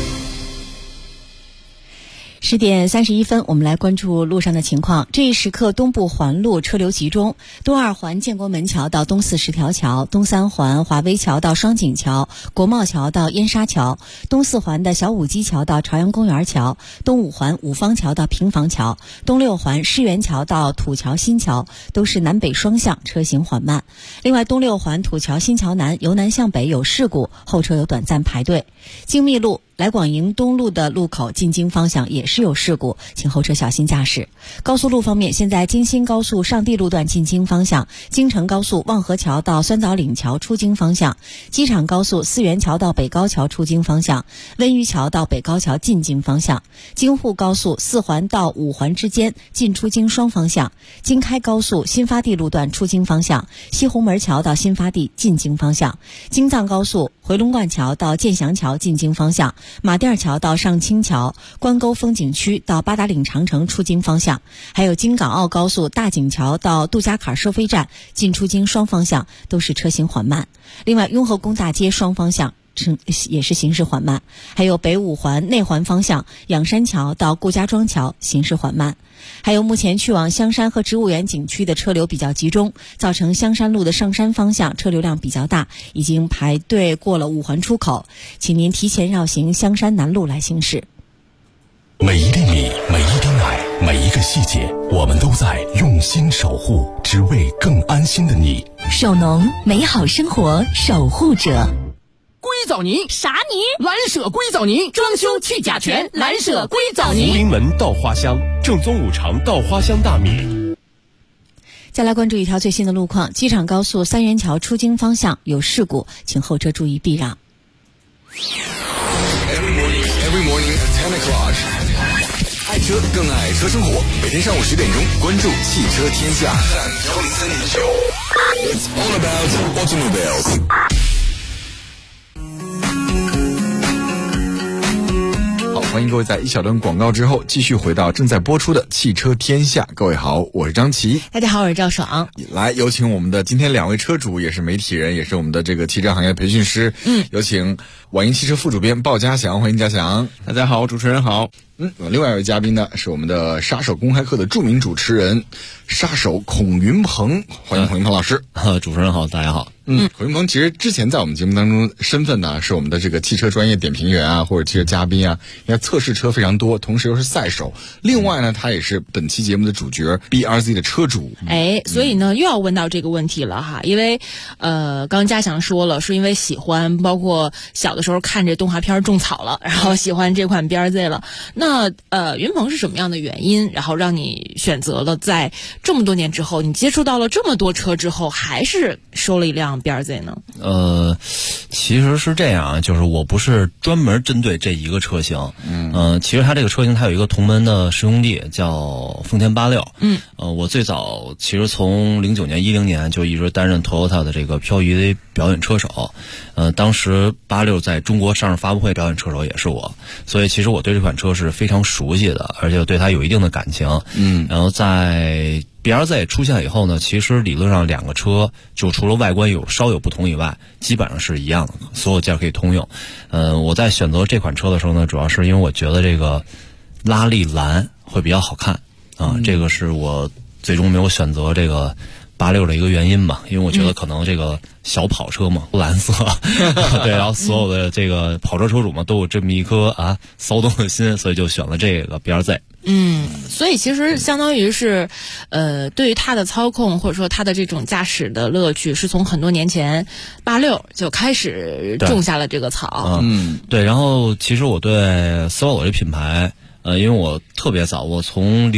C: 10点31分，我们来关注路上的情况。这一时刻，东部环路车流集中，东2环建国门桥到东4十条桥，东3环华威桥到双井桥，国贸桥到燕莎桥，东4环的小武基桥到朝阳公园桥，东5环五方桥到平房桥，东6环世园桥到土桥新桥都是南北双向，车行缓慢。另外，东6环土桥新桥南由南向北有事故，后车有短暂排队。京密路来广营东路的路口进京方向也是有事故，请后车小心驾驶。高速路方面，现在京新高速上地路段进京方向，京承高速望河桥到酸枣岭桥出京方向，机场高速四元桥到北高桥出京方向，温榆桥到北高桥进京方向，京沪高速4环到5环之间进出京双方向，京开高速新发地路段出京方向，西红门桥到新发地进京方向，京藏高速回龙观桥到建祥桥进京方向，马甸桥到上清桥，关沟风景区到八达岭长城出京方向，还有京港澳高速大井桥到杜家坎收费站进出京双方向都是车行缓慢。另外，雍和宫大街双方向也是行驶缓慢，还有北5环内环方向仰山桥到顾家庄桥行驶缓慢。还有目前去往香山和植物园景区的车流比较集中，造成香山路的上山方向车流量比较大，已经排队过了5环出口，请您提前绕行香山南路来行驶。
A: 每一粒米，每一滴奶，每一个细节，我们都在用心守护，只为更安心的你。
Q: 手农，美好生活守护者。
S: 硅藻泥
H: 啥泥？
S: 蓝舍硅藻泥，装修去甲醛，蓝舍硅藻泥。
J: 福临门稻花香，正宗5常稻花香大米。
C: 再来关注一条最新的路况，机场高速三元桥出京方向有事故，请后车注意避让。
M: Every morning at 10 o'clock， 爱车更爱车生活。每天上午10点钟，关注汽车天下。It's all about automobiles。欢迎各位在一小段广告之后继续回到正在播出的汽车天下。各位好，我是张琪。
N: 大家好，我是赵爽。
M: 来，有请我们的今天2位车主，也是媒体人，也是我们的这个汽车行业培训师。有请网银汽车副主编鲍家祥，欢迎家祥。
O: 大家好，主持人好。
M: 另外一位嘉宾呢是我们的杀手公开课的著名主持人杀手孔云鹏，欢迎孔云鹏老师。
T: 主持人好，大家好。
M: 孔云鹏其实之前在我们节目当中身份呢是我们的这个汽车专业点评员啊，或者汽车嘉宾啊，因为测试车非常多，同时又是赛手。另外呢，他也是本期节目的主角 BRZ 的车主。
N: 所以呢又要问到这个问题了哈，因为刚家祥说了，是因为喜欢，包括小的时候看这动画片种草了，然后喜欢这款 BRZ 了。那那云鹏是什么样的原因，然后让你选择了在这么多年之后，你接触到了这么多车之后，还是收了一辆 BRZ 呢？
T: 其实是这样，就是我不是专门针对这一个车型，其实它这个车型它有一个同门的师兄弟叫丰田86，我最早其实从09年、10年就一直担任 Toyota 的这个漂移表演车手，当时86在中国上市发布会表演车手也是我，所以其实我对这款车是非常熟悉的，而且对它有一定的感情。然后在 BRZ 出现以后呢，其实理论上两个车就除了外观稍有不同以外，基本上是一样的，所有件可以通用。我在选择这款车的时候呢，主要是因为我觉得这个拉力蓝会比较好看啊，这个是我最终没有选择这个86的一个原因吧，因为我觉得可能这个小跑车嘛，蓝色，对，然后所有的这个跑车车主嘛都有这么一颗骚动的心，所以就选了这个 BRZ。
N: 所以其实相当于是，对于它的操控或者说它的这种驾驶的乐趣，是从很多年前86就开始种下了这个草。
T: 对，然后其实我对斯巴鲁这品牌。因为我特别早，我从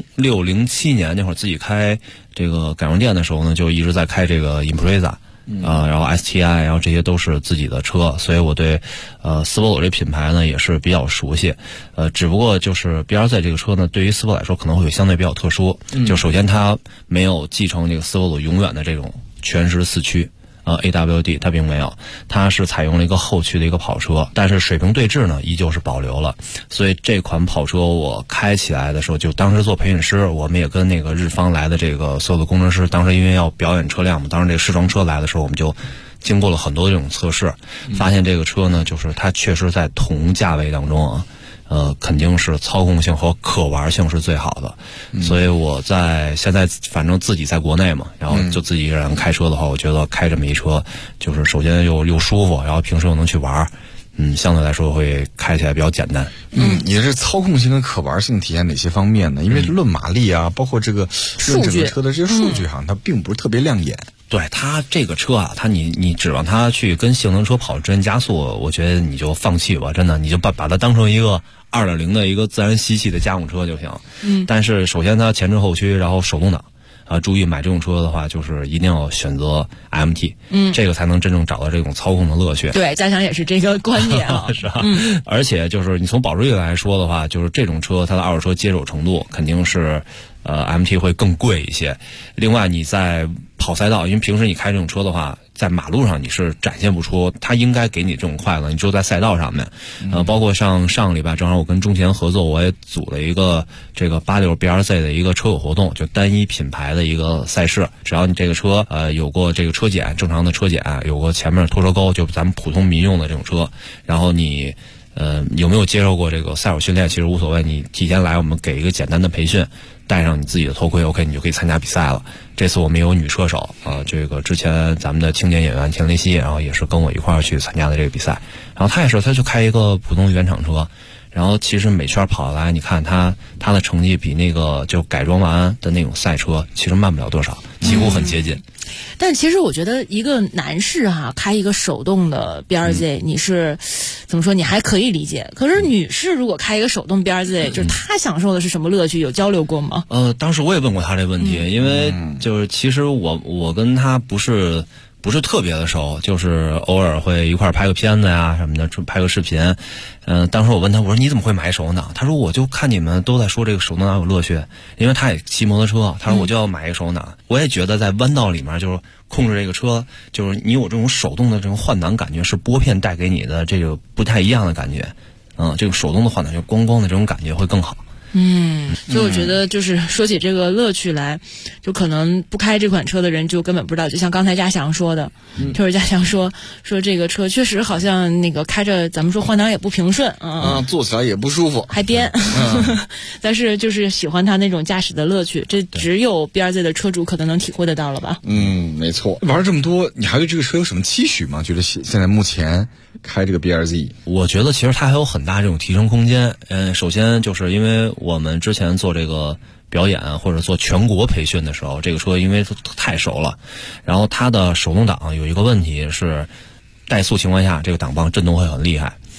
T: 06、07年那会儿自己开这个改装店的时候呢，就一直在开这个 Impreza，然后 STI， 然后这些都是自己的车，所以我对斯巴鲁这品牌呢也是比较熟悉。只不过就是 BRZ 这个车呢，对于斯巴鲁来说可能会相对比较特殊，就首先它没有继承这个斯巴鲁永远的这种全时四驱。AWD 它并没有，它是采用了一个后驱的一个跑车，但是水平对置呢依旧是保留了。所以这款跑车我开起来的时候，就当时做培训师，我们也跟那个日方来的这个所有的工程师，当时因为要表演车辆嘛，当时这个试装车来的时候，我们就经过了很多这种测试，发现这个车呢，就是它确实在同价位当中肯定是操控性和可玩性是最好的，所以我在现在反正自己在国内嘛，然后就自己一个人开车的话，我觉得开这么一车，就是首先又舒服，然后平时又能去玩，相对来说会开起来比较简单。
M: 你的这操控性跟可玩性体现哪些方面呢？因为论马力啊，包括这个论整个车的这些数据它并不是特别亮眼。
T: 对，它这个车啊，你指望它去跟性能车跑直线加速，我觉得你就放弃吧，真的，你就把它当成一个2.0的一个自然吸气的家用车就行。但是首先它前置后驱，然后手动挡。注意买这种车的话，就是一定要选择 MT，这个才能真正找到这种操控的乐趣。
N: 对，嘉祥也是这个观点啊，
T: 是吧？而且就是你从保值率来说的话，就是这种车它的二手车接受程度肯定是MT 会更贵一些。另外你在跑赛道，因为平时你开这种车的话，在马路上你是展现不出它应该给你这种快乐，你只有在赛道上面。包括上个礼拜正好我跟中前合作，我也组了一个这个86 BRZ 的一个车友活动，就单一品牌的一个赛事，只要你这个车有过这个车检，正常的车检，有过前面拖车钩，就咱们普通民用的这种车，然后你有没有接受过这个赛手训练其实无所谓，你提前来我们给一个简单的培训，戴上你自己的头盔 OK， 你就可以参加比赛了。这次我们也有女车手这个之前咱们的青年演员田雷希，然后也是跟我一块儿去参加的这个比赛，然后她就开一个普通的原厂车，然后其实每圈跑下来，你看她的成绩比那个就改装完的那种赛车其实慢不了多少，几乎很接近。
N: 但其实我觉得一个男士开一个手动的 BRZ，你是怎么说？你还可以理解。可是女士如果开一个手动 BRZ，就是她享受的是什么乐趣？有交流过吗？
T: 当时我也问过她这问题，因为就是其实我跟她不是特别的熟，就是偶尔会一块儿拍个片子呀什么的，拍个视频。当时我问他，我说你怎么会买手动挡？他说我就看你们都在说这个手动挡有乐趣，因为他也骑摩托车，他说我就要买一个手动挡。我也觉得在弯道里面就是控制这个车，就是你有这种手动的这种换挡感觉，是拨片带给你的这个不太一样的感觉。这个手动的换挡就咣咣的这种感觉会更好。
N: 就我觉得就是说起这个乐趣来，就可能不开这款车的人就根本不知道，就像刚才嘉祥说的，就是嘉祥说这个车确实好像那个开着咱们说换挡也不平顺
M: 坐起来也不舒服，
N: 还颠但是就是喜欢它那种驾驶的乐趣，这只有 BRZ 的车主可能能体会得到了吧。
M: 没错。玩这么多，你还对这个车有什么期许吗？觉得现在目前开这个 BRZ，
T: 我觉得其实它还有很大这种提升空间。首先就是因为我们之前做这个表演或者做全国培训的时候，这个车因为太熟了，然后它的手动挡有一个问题是怠速情况下这个挡棒震动会很厉害，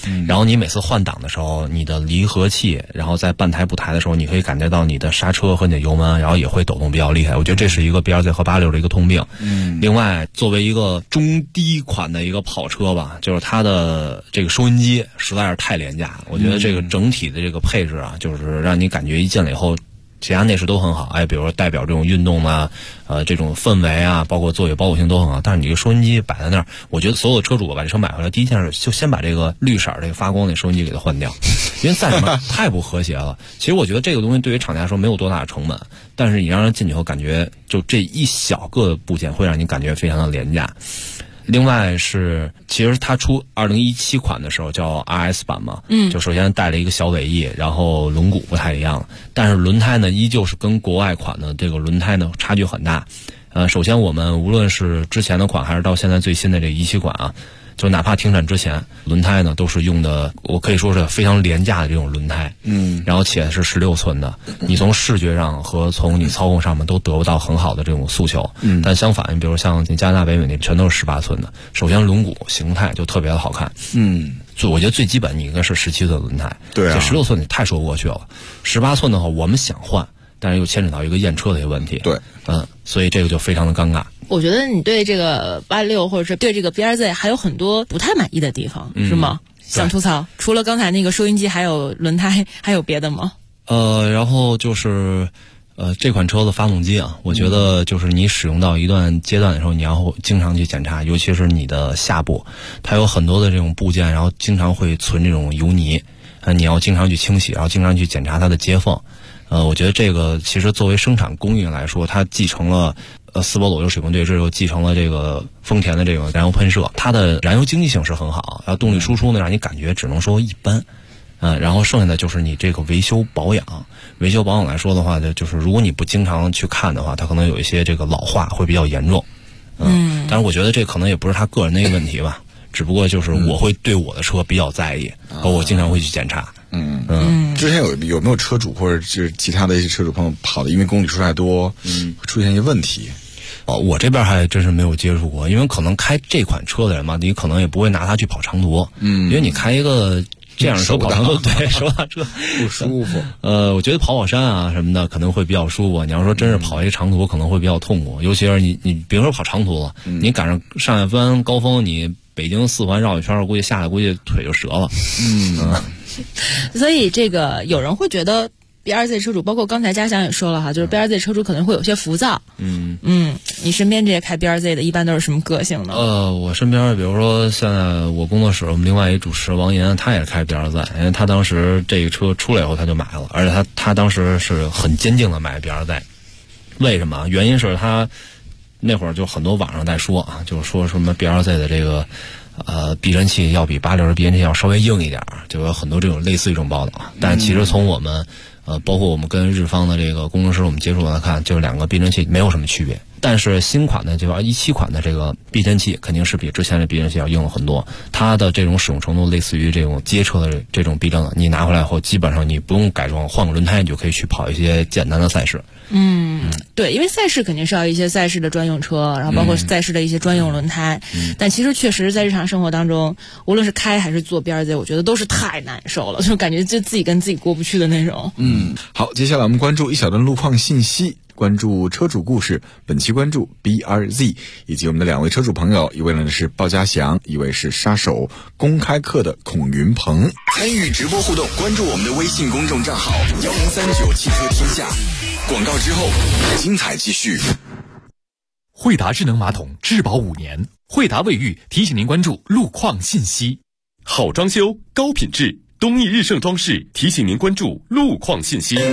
T: 然后你每次换挡的时候，你的离合器，然后在半抬不抬的时候，你可以感觉到你的刹车和你的油门，然后也会抖动比较厉害。我觉得这是一个 BRZ 和86的一个通病。另外，作为一个中低款的一个跑车吧，就是它的这个收音机实在是太廉价了。我觉得这个整体的这个配置啊，就是让你感觉一进来以后，其他内饰都很好，比如说代表这种运动啊，这种氛围啊，包括座椅包裹性都很好。但是你这个收音机摆在那儿，我觉得所有的车主把这车买回来，第一件事就先把这个绿色这个发光的收音机给它换掉，因为在里面太不和谐了。其实我觉得这个东西对于厂家来说没有多大的成本，但是你让人进去后感觉就这一小个部件会让你感觉非常的廉价。另外是，其实它出2017款的时候叫 RS 版嘛，就首先带了一个小尾翼，然后轮毂不太一样，但是轮胎呢依旧是跟国外款的这个轮胎呢差距很大。首先我们无论是之前的款还是到现在最新的这17款啊，就哪怕停产之前，轮胎呢都是用的，我可以说是非常廉价的这种轮胎，然后且是16寸的，你从视觉上和从你操控上面都得不到很好的这种诉求。但相反，比如像加拿大、北美那全都是18寸的，首先轮毂形态就特别的好看。我觉得最基本你应该是17寸轮胎，对啊，这16寸你太说不过去了。18寸的话，我们想换，但是又牵扯到一个验车的一个问题。对，所以这个就非常的尴尬。
N: 我觉得你对这个86或者是对这个 BRZ 还有很多不太满意的地方，是吗？想吐槽？除了刚才那个收音机，还有轮胎，还有别的吗？
T: 然后就是这款车的发动机啊，我觉得就是你使用到一段阶段的时候，你要经常去检查，尤其是你的下部，它有很多的这种部件，然后经常会存这种油泥，你要经常去清洗，然后经常去检查它的接缝。我觉得这个其实作为生产工艺来说，它继承了斯波鲁油水平对置，又继承了这个丰田的这个燃油喷射，它的燃油经济性是很好，然后动力输出呢让你感觉只能说一般。然后剩下的就是你这个维修保养来说的话，就是如果你不经常去看的话，它可能有一些这个老化会比较严重。但是我觉得这可能也不是他个人的一个问题吧，只不过就是我会对我的车比较在意，和我经常会去检查。
M: 之前有没有车主或者是其他的一些车主朋友跑的，因为公里数太多，会出现一些问题？
T: 我这边还真是没有接触过，因为可能开这款车的人嘛，你可能也不会拿它去跑长途，因为你开一个这样的车跑长途，对，手打车
M: 不舒服。
T: 我觉得跑山啊什么的可能会比较舒服。你要说真是跑一个长途，可能会比较痛苦，尤其是你别说跑长途了，你赶上上下班高峰，你北京4环绕一圈，估计下来估计腿就折了。
N: 所以这个有人会觉得 BRZ 车主，包括刚才嘉祥也说了哈，就是 BRZ 车主可能会有些浮躁。你身边这些开 BRZ 的，一般都是什么个性呢？
T: 我身边比如说现在我工作室我们另外一主持王岩，他也开 BRZ， 因为他当时这个车出来以后他就买了，而且他当时是很坚定的买 BRZ。为什么？原因是他那会儿就很多网上在说啊，就是说什么 BRZ 的这个避震器要比86的避震器要稍微硬一点，就有很多这种类似一种报道。但其实从我们包括我们跟日方的这个工程师我们接触来看，就是两个避震器没有什么区别。但是新款的就是17款的这个避震器肯定是比之前的避震器要硬了很多，它的这种使用程度类似于这种街车的这种避震了，你拿回来后基本上你不用改装，换个轮胎你就可以去跑一些简单的赛事。
N: 对，因为赛事肯定是要一些赛事的专用车，然后包括赛事的一些专用轮胎，但其实确实在日常生活当中，无论是开还是坐 BRZ， 我觉得都是太难受了，就感觉就自己跟自己过不去的那种。
M: 好，接下来我们关注一小段路况信息，关注车主故事，本期关注 BRZ 以及我们的两位车主朋友，一位呢是鲍家祥，一位是杀手公开课的孔云鹏。
D: 参与直播互动，关注我们的微信公众账号1039汽车天下。广告之后，精彩继续。
B: 惠达智能马桶质保5年，惠达卫浴提醒您关注路况信息。
J: 好装修，高品质，东义日盛装饰提醒您关注路况信息。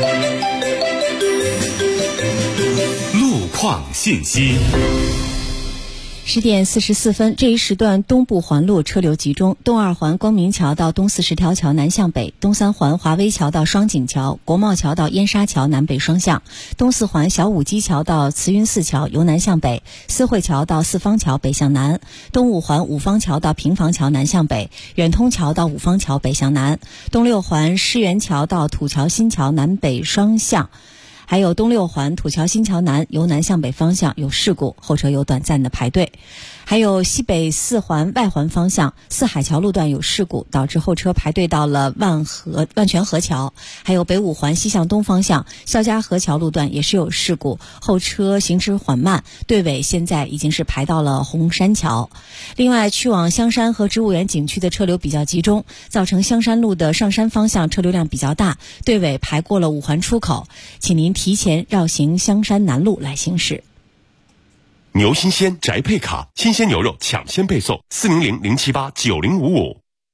J: 路况信息。
C: 10点44分，这一时段东部环路车流集中，东2环光明桥到东40条桥南向北，东3环华威桥到双井桥、国贸桥到燕莎桥南北双向，东4环小武基桥到慈云寺桥由南向北，四惠桥到四方桥北向南，东5环五方桥到平房桥南向北，远通桥到五方桥北向南，东6环狮园桥到土桥新桥南北双向。 还有东六环土桥新桥南由南向北方向有事故，后车有短暂的排队。还有西北四环外环方向四海桥路段有事故，导致后车排队到了万泉河桥。还有北五环西向东方向肖家河桥路段也是有事故，后车行驶缓慢，队尾现在已经是排到了红山桥。另外，去往香山和植物园景区的车流比较集中，造成香山路的上山方向车流量比较大，队尾排过了五环出口，请您提前绕行香山南路来行驶。
A: 牛新鲜宅配卡，新鲜牛肉抢先配送，400-078-9055。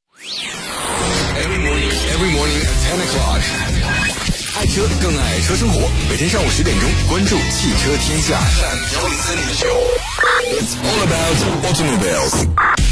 D: Every morning at 10 o'clock， 爱车更爱车生活。每天上午10点钟，关注汽车天下。It's all about automobiles。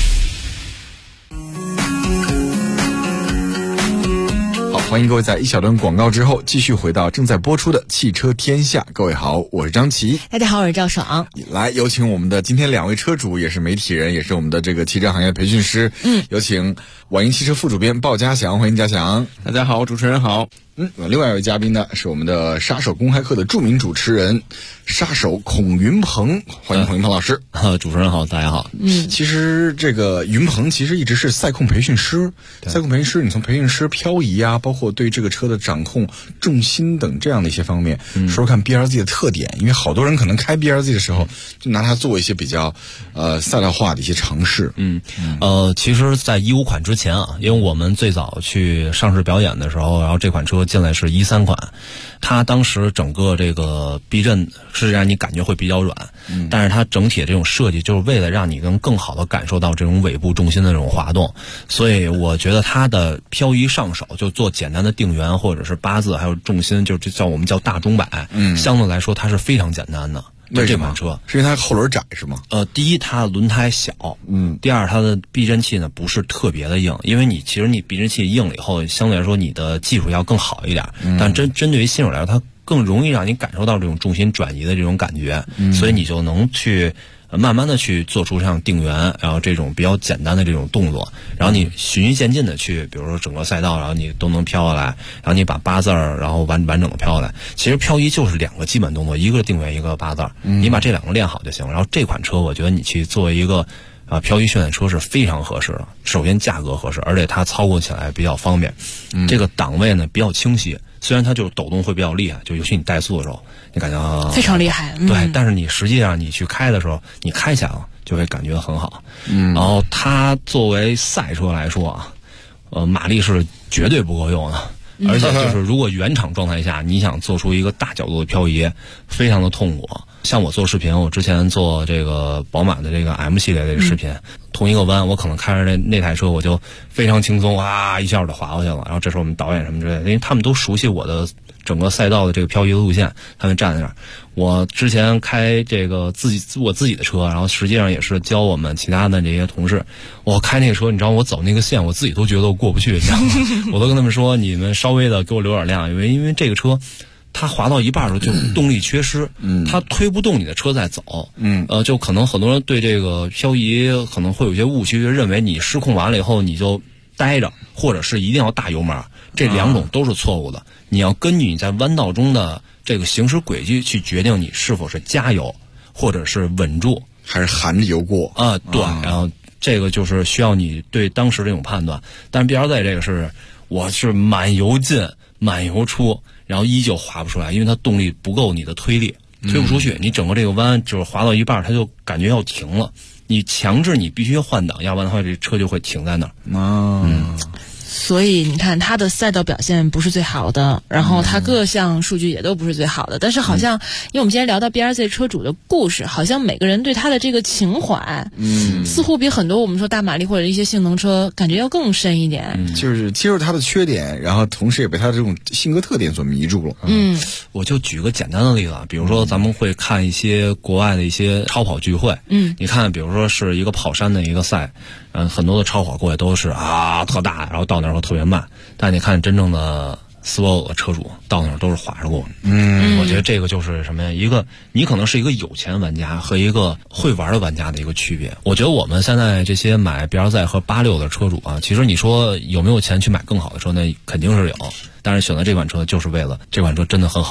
M: 欢迎各位在一小段广告之后继续回到正在播出的汽车天下。各位好，我是张琪。
N: 大家好，我是赵爽。
M: 来，有请我们的今天2位车主，也是媒体人，也是我们的这个汽车行业培训师。有请网银汽车副主编鲍家祥，欢迎家祥。
O: 大家好，主持人好。
M: 另外一位嘉宾呢是我们的杀手公开课的著名主持人杀手孔云鹏，欢迎孔云鹏老师。
T: 主持人好，大家好。
M: 其实这个云鹏其实一直是赛控培训师，赛控培训师，你从培训师漂移啊，包括对这个车的掌控、重心等这样的一些方面，说说看 BRZ 的特点，因为好多人可能开 BRZ 的时候就拿它做一些比较赛道化的一些尝试。
T: 其实在15款之前啊，因为我们最早去上市表演的时候，然后这款车进来是13款，它当时整个这个避震是让你感觉会比较软，但是它整体的这种设计就是为了让你能更好的感受到这种尾部重心的这种滑动，所以我觉得它的漂移上手就做简单的定圆或者是八字还有重心，就叫我们叫大钟摆，相对来说它是非常简单的。这款车
M: 是因为它后轮窄是吗？
T: 第一，它轮胎小，第二，它的避震器呢不是特别的硬，因为其实你避震器硬了以后，相对来说你的技术要更好一点，但针对于新手来说，它更容易让你感受到这种重心转移的这种感觉，所以你就能去慢慢的去做出像定圆，然后这种比较简单的这种动作，然后你循序渐进的去，比如说整个赛道，然后你都能飘下来，然后你把八字然后完整的飘下来。其实漂移就是2个基本动作，一个定圆，一个八字，你把这2个练好就行。然后这款车我觉得你去作为一个漂移训练车是非常合适的。首先价格合适，而且它操控起来比较方便，这个档位呢比较清晰，虽然它就是抖动会比较厉害，就尤其你怠速的时候你感觉
N: 非常厉害，
T: 对，但是你实际上你去开的时候，你开起来了就会感觉很好。然后它作为赛车来说啊，马力是绝对不够用的，而且就是如果原厂状态下你想做出一个大角度的漂移，非常的痛苦。像我做视频，我之前做这个宝马的这个 M 系列的视频，同一个弯我可能开着那台车我就非常轻松一下就滑过去了，然后这时候我们导演什么之类的，因为他们都熟悉我的整个赛道的这个漂移的路线，他们站在那儿。我之前开这个我自己的车，然后实际上也是教我们其他的这些同事，我开那个车，你知道我走那个线我自己都觉得我过不去，我都跟他们说你们稍微的给我留点量，因为这个车它滑到一半的时候就动力缺失，它推不动你的车在走，就可能很多人对这个漂移可能会有些误区，认为你失控完了以后你就待着，或者是一定要大油门，这2种都是错误的。你要根据你在弯道中的这个行驶轨迹去决定你是否是加油，或者是稳住，
M: 还是含着油过
T: 对，然后这个就是需要你对当时这种判断。但是 BRZ 这个我是满油进满油出，然后依旧滑不出来，因为它动力不够你的推力，推不出去，你整个这个弯就是滑到一半它就感觉要停了，你强制你必须换挡，要不然的话这车就会停在那儿。
N: 所以你看它的赛道表现不是最好的，然后它各项数据也都不是最好的，但是好像因为我们今天聊到 BRZ 车主的故事，好像每个人对它的这个情怀似乎比很多我们说大马力或者一些性能车感觉要更深一点，
M: 就是接受它的缺点，然后同时也被它的这种性格特点所迷住了。
T: 我就举个简单的例子，比如说咱们会看一些国外的一些超跑聚会，你看比如说是一个跑山的一个赛，很多的超跑过来都是特大，然后到那儿特别慢，但你看真正的斯沃尔的车主到那儿都是滑着过。我觉得这个就是什么呀？一个你可能是一个有钱玩家和一个会玩的玩家的一个区别。我觉得我们现在这些买 BRZ 和86的车主其实你说有没有钱去买更好的车，那肯定是有，但是选择这款车就是为了这款车真的很好玩。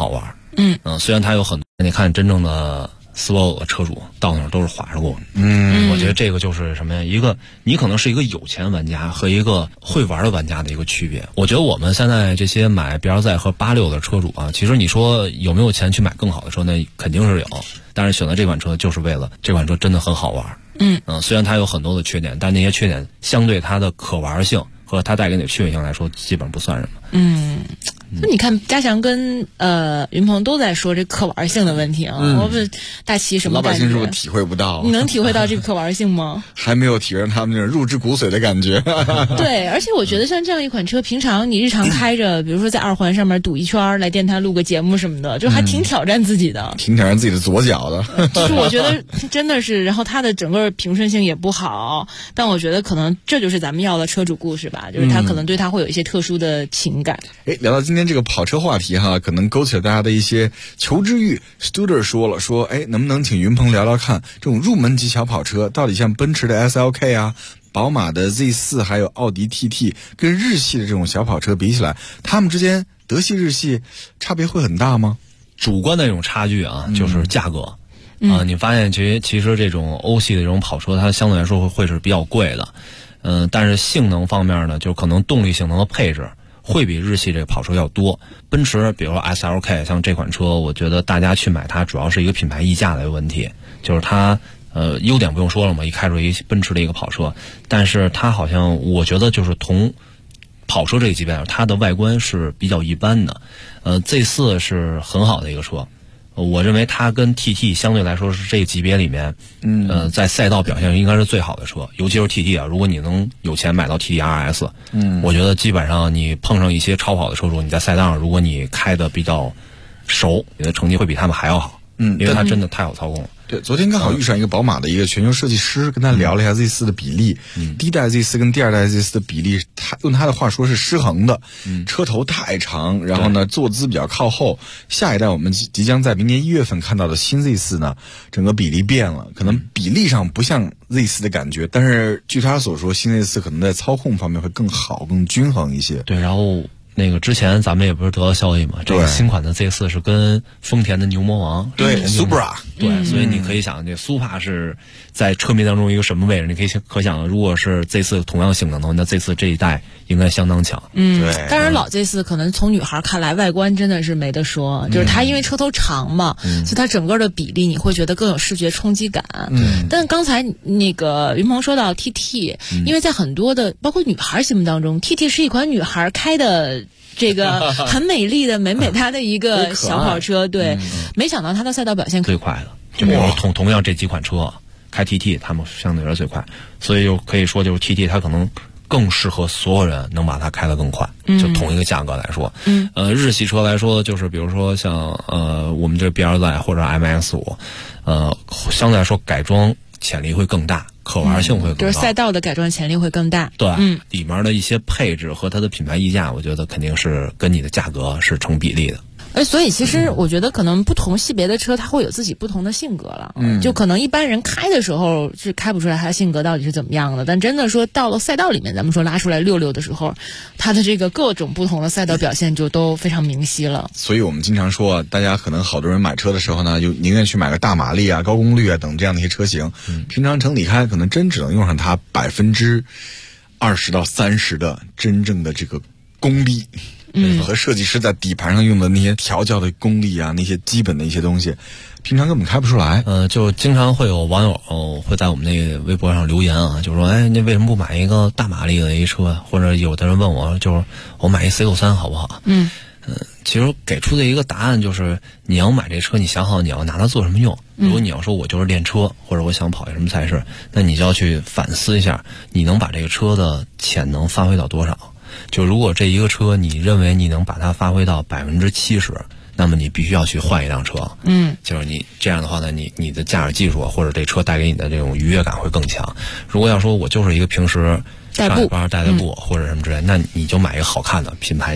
T: 虽然它有很多，你看真正的斯巴鲁的车主到那儿都是滑着过。我觉得这个就是什么呀？一个你可能是一个有钱玩家和一个会玩的玩家的一个区别。我觉得我们现在这些买 BRZ 和86的车主啊，其实你说有没有钱去买更好的车，那肯定是有。但是选择这款车就是为了这款车真的很好玩。虽然它有很多的缺点，但那些缺点相对它的可玩性和它带给你的趣味性来说，基本不算什么。
N: 那你看，嘉祥跟云鹏都在说这可玩性的问题啊。我问大齐什么感觉？
M: 老百姓是不是体会不到？
N: 你能体会到这个可玩性吗？
M: 还没有体会到他们那种入之骨髓的感觉。
N: 对，而且我觉得像这样一款车，平常你日常开着，比如说在2环上面堵一圈，来电台录个节目什么的，就还挺挑战自己的。
M: 挺挑战自己的左脚的。
N: 就是我觉得真的是，然后它的整个平顺性也不好，但我觉得可能这就是咱们要的车主故事吧，就是他可能对他会有一些特殊的情感。
M: 聊到今天这个跑车话题哈，可能勾起了大家的一些求知欲。Studer 说，能不能请云鹏聊聊看，这种入门级小跑车到底像奔驰的 SLK 啊、宝马的 Z4 还有奥迪 TT 跟日系的这种小跑车比起来，他们之间德系日系差别会很大吗？
T: 主观的这种差距啊，就是价格。你发现其实这种欧系的这种跑车，它相对来说会是比较贵的。但是性能方面呢，就可能动力性能和配置会比日系这个跑车要多。奔驰比如说 SLK 像这款车，我觉得大家去买它主要是一个品牌溢价的问题，就是它优点不用说了嘛，一开出一奔驰的一个跑车，但是它好像我觉得就是同跑车这个级别，它的外观是比较一般的。Z4 是很好的一个车，我认为它跟 TT 相对来说是这个级别里面，在赛道表现应该是最好的车，尤其是 TT 啊，如果你能有钱买到 TT RS，我觉得基本上你碰上一些超跑的车主，你在赛道上如果你开的比较熟，你的成绩会比他们还要好，因为它真的太好操控了。
M: 对，昨天刚好遇上一个宝马的一个全球设计师，跟他聊了一下 Z4 的比例，第一代 Z4 跟第二代 Z4 的比例，用他的话说是失衡的，车头太长，然后呢坐姿比较靠后。下一代我们即将在明年1月份看到的新 Z4 呢，整个比例变了，可能比例上不像 Z4 的感觉，但是据他所说，新 Z4 可能在操控方面会更好、更均衡一些。
T: 对，然后那个之前咱们也不是得到消息嘛，这个新款的 Z4 是跟丰田的牛魔王
M: 对 Supra
T: 对，所以你可以想这 Supra 是在车迷当中一个什么位置？你可想，如果是 Z4 同样性能的话，那 Z4 这一代应该相当强。
M: 对。
N: 当然老 Z4 可能从女孩看来外观真的是没得说，就是它因为车头长嘛，所以它整个的比例你会觉得更有视觉冲击感。但刚才那个云鹏说到 TT，因为在很多的包括女孩心目当中，TT 是一款女孩开的。这个很美丽的美她的一个小跑车，对，没想到它的赛道表现
T: 最快的，就比如同样这几款车开 TT， 他们相对来说最快，所以就可以说就是 TT 它可能更适合所有人能把它开得更快，就同一个价格来说，日系车来说，就是比如说像我们这个 BRZ 或者 MX5，相对来说改装潜力会更大。可玩性会更高，
N: 就是赛道的改装潜力会更大。
T: 对，里面的一些配置和它的品牌溢价，我觉得肯定是跟你的价格是成比例的。
N: 所以其实我觉得可能不同系别的车它会有自己不同的性格了，就可能一般人开的时候是开不出来它的性格到底是怎么样的，但真的说到了赛道里面，咱们说拉出来溜的时候，它的这个各种不同的赛道表现就都非常明晰了。
M: 所以我们经常说，大家可能好多人买车的时候呢，就宁愿去买个大马力啊、高功率啊等这样的一些车型，平常城里开可能真只能用上它20%到30%的真正的这个功力。和设计师在底盘上用的那些调教的功力啊，那些基本的一些东西，平常根本开不出来。
T: 就经常会有网友会在我们那个微博上留言啊，就说你为什么不买一个大马力的一车？或者有的人问我，就是我买一 C63 好不好？其实给出的一个答案就是，你要买这车，你想好你要拿它做什么用。如果你要说我就是练车，或者我想跑一什么赛事，那你就要去反思一下，你能把这个车的潜能发挥到多少。就如果这一个车你认为你能把它发挥到70%，那么你必须要去换一辆车。就是你这样的话呢，你的驾驶技术或者这车带给你的这种愉悦感会更强。如果要说我就是一个平时上下班代步或者什么之类，那你就买一个好看的品牌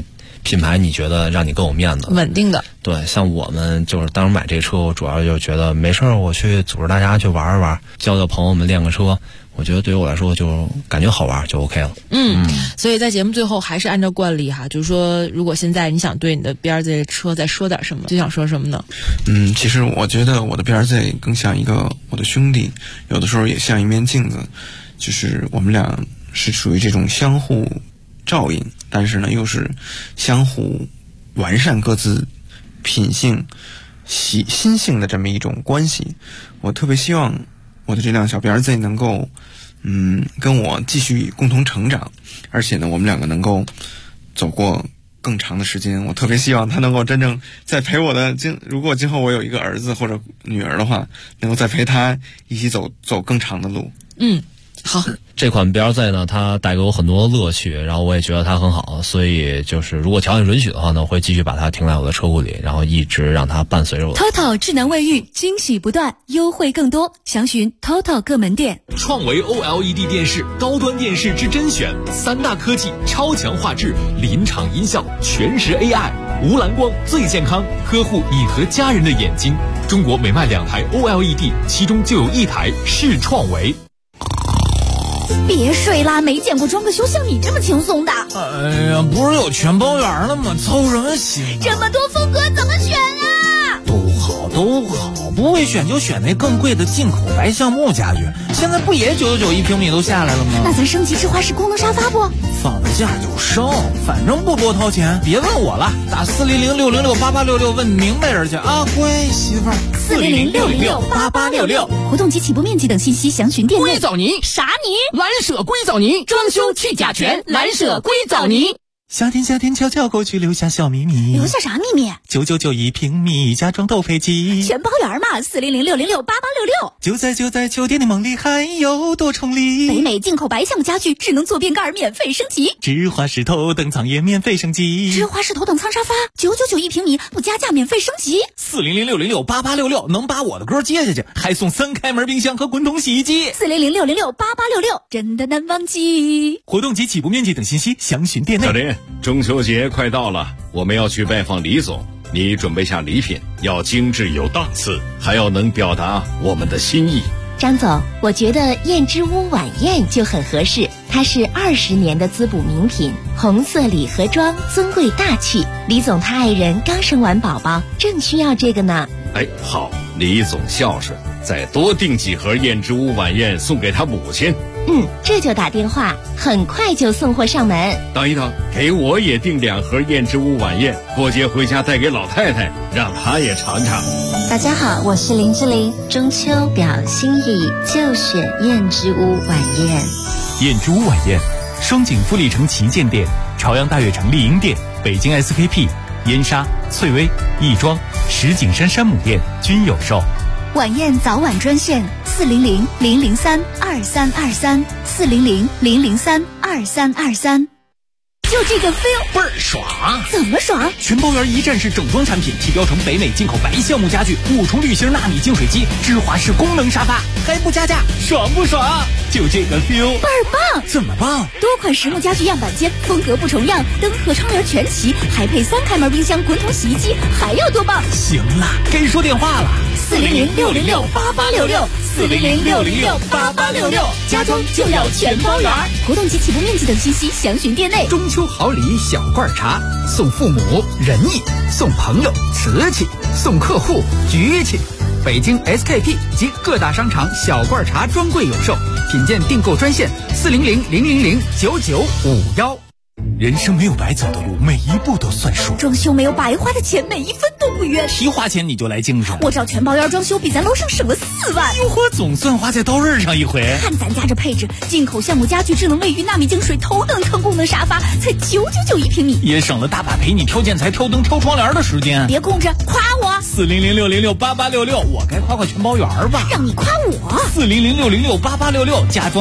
T: 品牌你觉得让你更有面子，
N: 稳定的。
T: 对，像我们就是当时买这车，我主要就觉得没事儿，我去组织大家去玩一玩，交交朋友们，练个车。我觉得对于我来说就感觉好玩就 OK 了。
N: 所以在节目最后还是按照惯例哈，就是说如果现在你想对你的 BRZ 车再说点什么，最想说什么呢？
O: 其实我觉得我的 BRZ 更像一个我的兄弟，有的时候也像一面镜子，就是我们俩是属于这种相互照应，但是呢又是相互完善各自品性心性的这么一种关系。我特别希望我的这辆小 BRZ 能够跟我继续共同成长，而且呢我们两个能够走过更长的时间。我特别希望他能够真正再陪我的如果今后我有一个儿子或者女儿的话，能够再陪他一起走更长的路。
N: 好，
T: 这款 BRZ 呢，它带给我很多乐趣，然后我也觉得它很好，所以就是如果条件允许的话呢，我会继续把它停在我的车库里，然后一直让它伴随着我。
U: TOTO 智能卫浴，惊喜不断，优惠更多，详询 TOTO 各门店。
B: 创维 OLED 电视，高端电视之甄选，3大科技，超强画质，临场音效，全时 AI， 无蓝光最健康，呵护你和家人的眼睛。中国每卖2台 OLED， 其中就有1台是创维。
U: 别睡啦，没见过装个修像你这么轻松的。
V: 哎呀，不是有全包圆了吗？凑什么心啊？
U: 这么多风格怎么选啊？
V: 都好，不会选就选那更贵的进口白橡木家具，现在不也999一平米都下来了吗？
U: 那咱升级智华式功能沙发不？
V: 放着价就升，反正不多掏钱。别问我了，打400-606-8866问明白人去啊，乖媳妇儿。
U: 400-606-8866，活动及起步面积等信息详询店内。
W: 硅藻泥
U: 啥泥？
W: 蓝舍硅藻泥，装修去甲醛，蓝舍硅藻泥。
V: 夏天悄悄过去，留下小秘密。
U: 留下啥秘密
V: ？999一平米，家装都配齐，
U: 全包圆嘛。400-606-8866，
V: 就在酒店的梦里，还有多重礼。
U: 北美进口白橡木家具，智能坐便盖免费升级，
V: 智华式头等舱也免费升级，
U: 智华式头等舱沙发999一平米，不加价免费升级。
V: 400-606-8866能把我的歌接下去，还送3开门冰箱和滚筒洗衣机。
U: 400-606-8866，真的难忘记。
V: 活动及起步面积等信息详询店内。
X: 小林，中秋节快到了，我们要去拜访李总，你准备下礼品，要精致有档次，还要能表达我们的心意。
Y: 张总，我觉得燕之屋晚宴就很合适，它是20年的滋补名品，红色礼盒装，尊贵大气。李总他爱人刚生完宝宝，正需要这个呢。
X: 哎，好，李总孝顺，再多订几盒燕之屋晚宴送给他母亲。
Y: 这就打电话，很快就送货上门。
X: 等一等，给我也订2盒燕之屋晚宴，过节回家带给老太太，让她也尝尝。
Y: 大家好，我是林志玲，中秋表心意就选燕之屋晚宴。
B: 燕之屋晚宴，双井富力城旗舰店、朝阳大悦城丽婴店、北京 SKP、燕莎、翠微、亦庄、石景山山姆店均有售。
U: 晚宴早晚专线400-003-2323，400-003-2323。就这个 feel
V: 倍儿爽！
U: 怎么爽？
V: 全包圆一站式整装产品，提标成北美进口白橡木家具，5重滤芯纳米净水机，智华式功能沙发，还不加价，爽不爽？就这个 feel
U: 倍儿棒！
V: 怎么棒？
U: 多款实木家具样板间，风格不重样，灯和窗帘全齐，还配3开门冰箱、滚筒洗衣机，还要多棒？
V: 行了，该说电话了。
U: 400-606-8866，400-606-8866，家装就要全包圆。活动及起步面积等信息详询店内。
S: 中秋好礼小罐茶，送父母仁义，送朋友瓷器，送客户局气。北京 SKP 及各大商场小罐茶专柜有售，品鉴订购专线400-000-9951。
V: 人生没有白走的路，每一步都算数。
U: 装修没有白花的钱，每一分都不冤。
V: 提花钱你就来精神，
U: 我找全包圆装修比咱楼上省了4万。
V: 哟呵，总算花在刀刃上一回。
U: 看咱家这配置，进口橡木家具、智能卫浴、纳米净水、头等舱功能沙发，才999一平米，
V: 也省了大把陪你挑建材、挑灯、挑窗帘的时间。
U: 别空着，夸我。
V: 400-606-8866，我该夸全包圆吧？
U: 让你夸我。
V: 400-606-8866，家装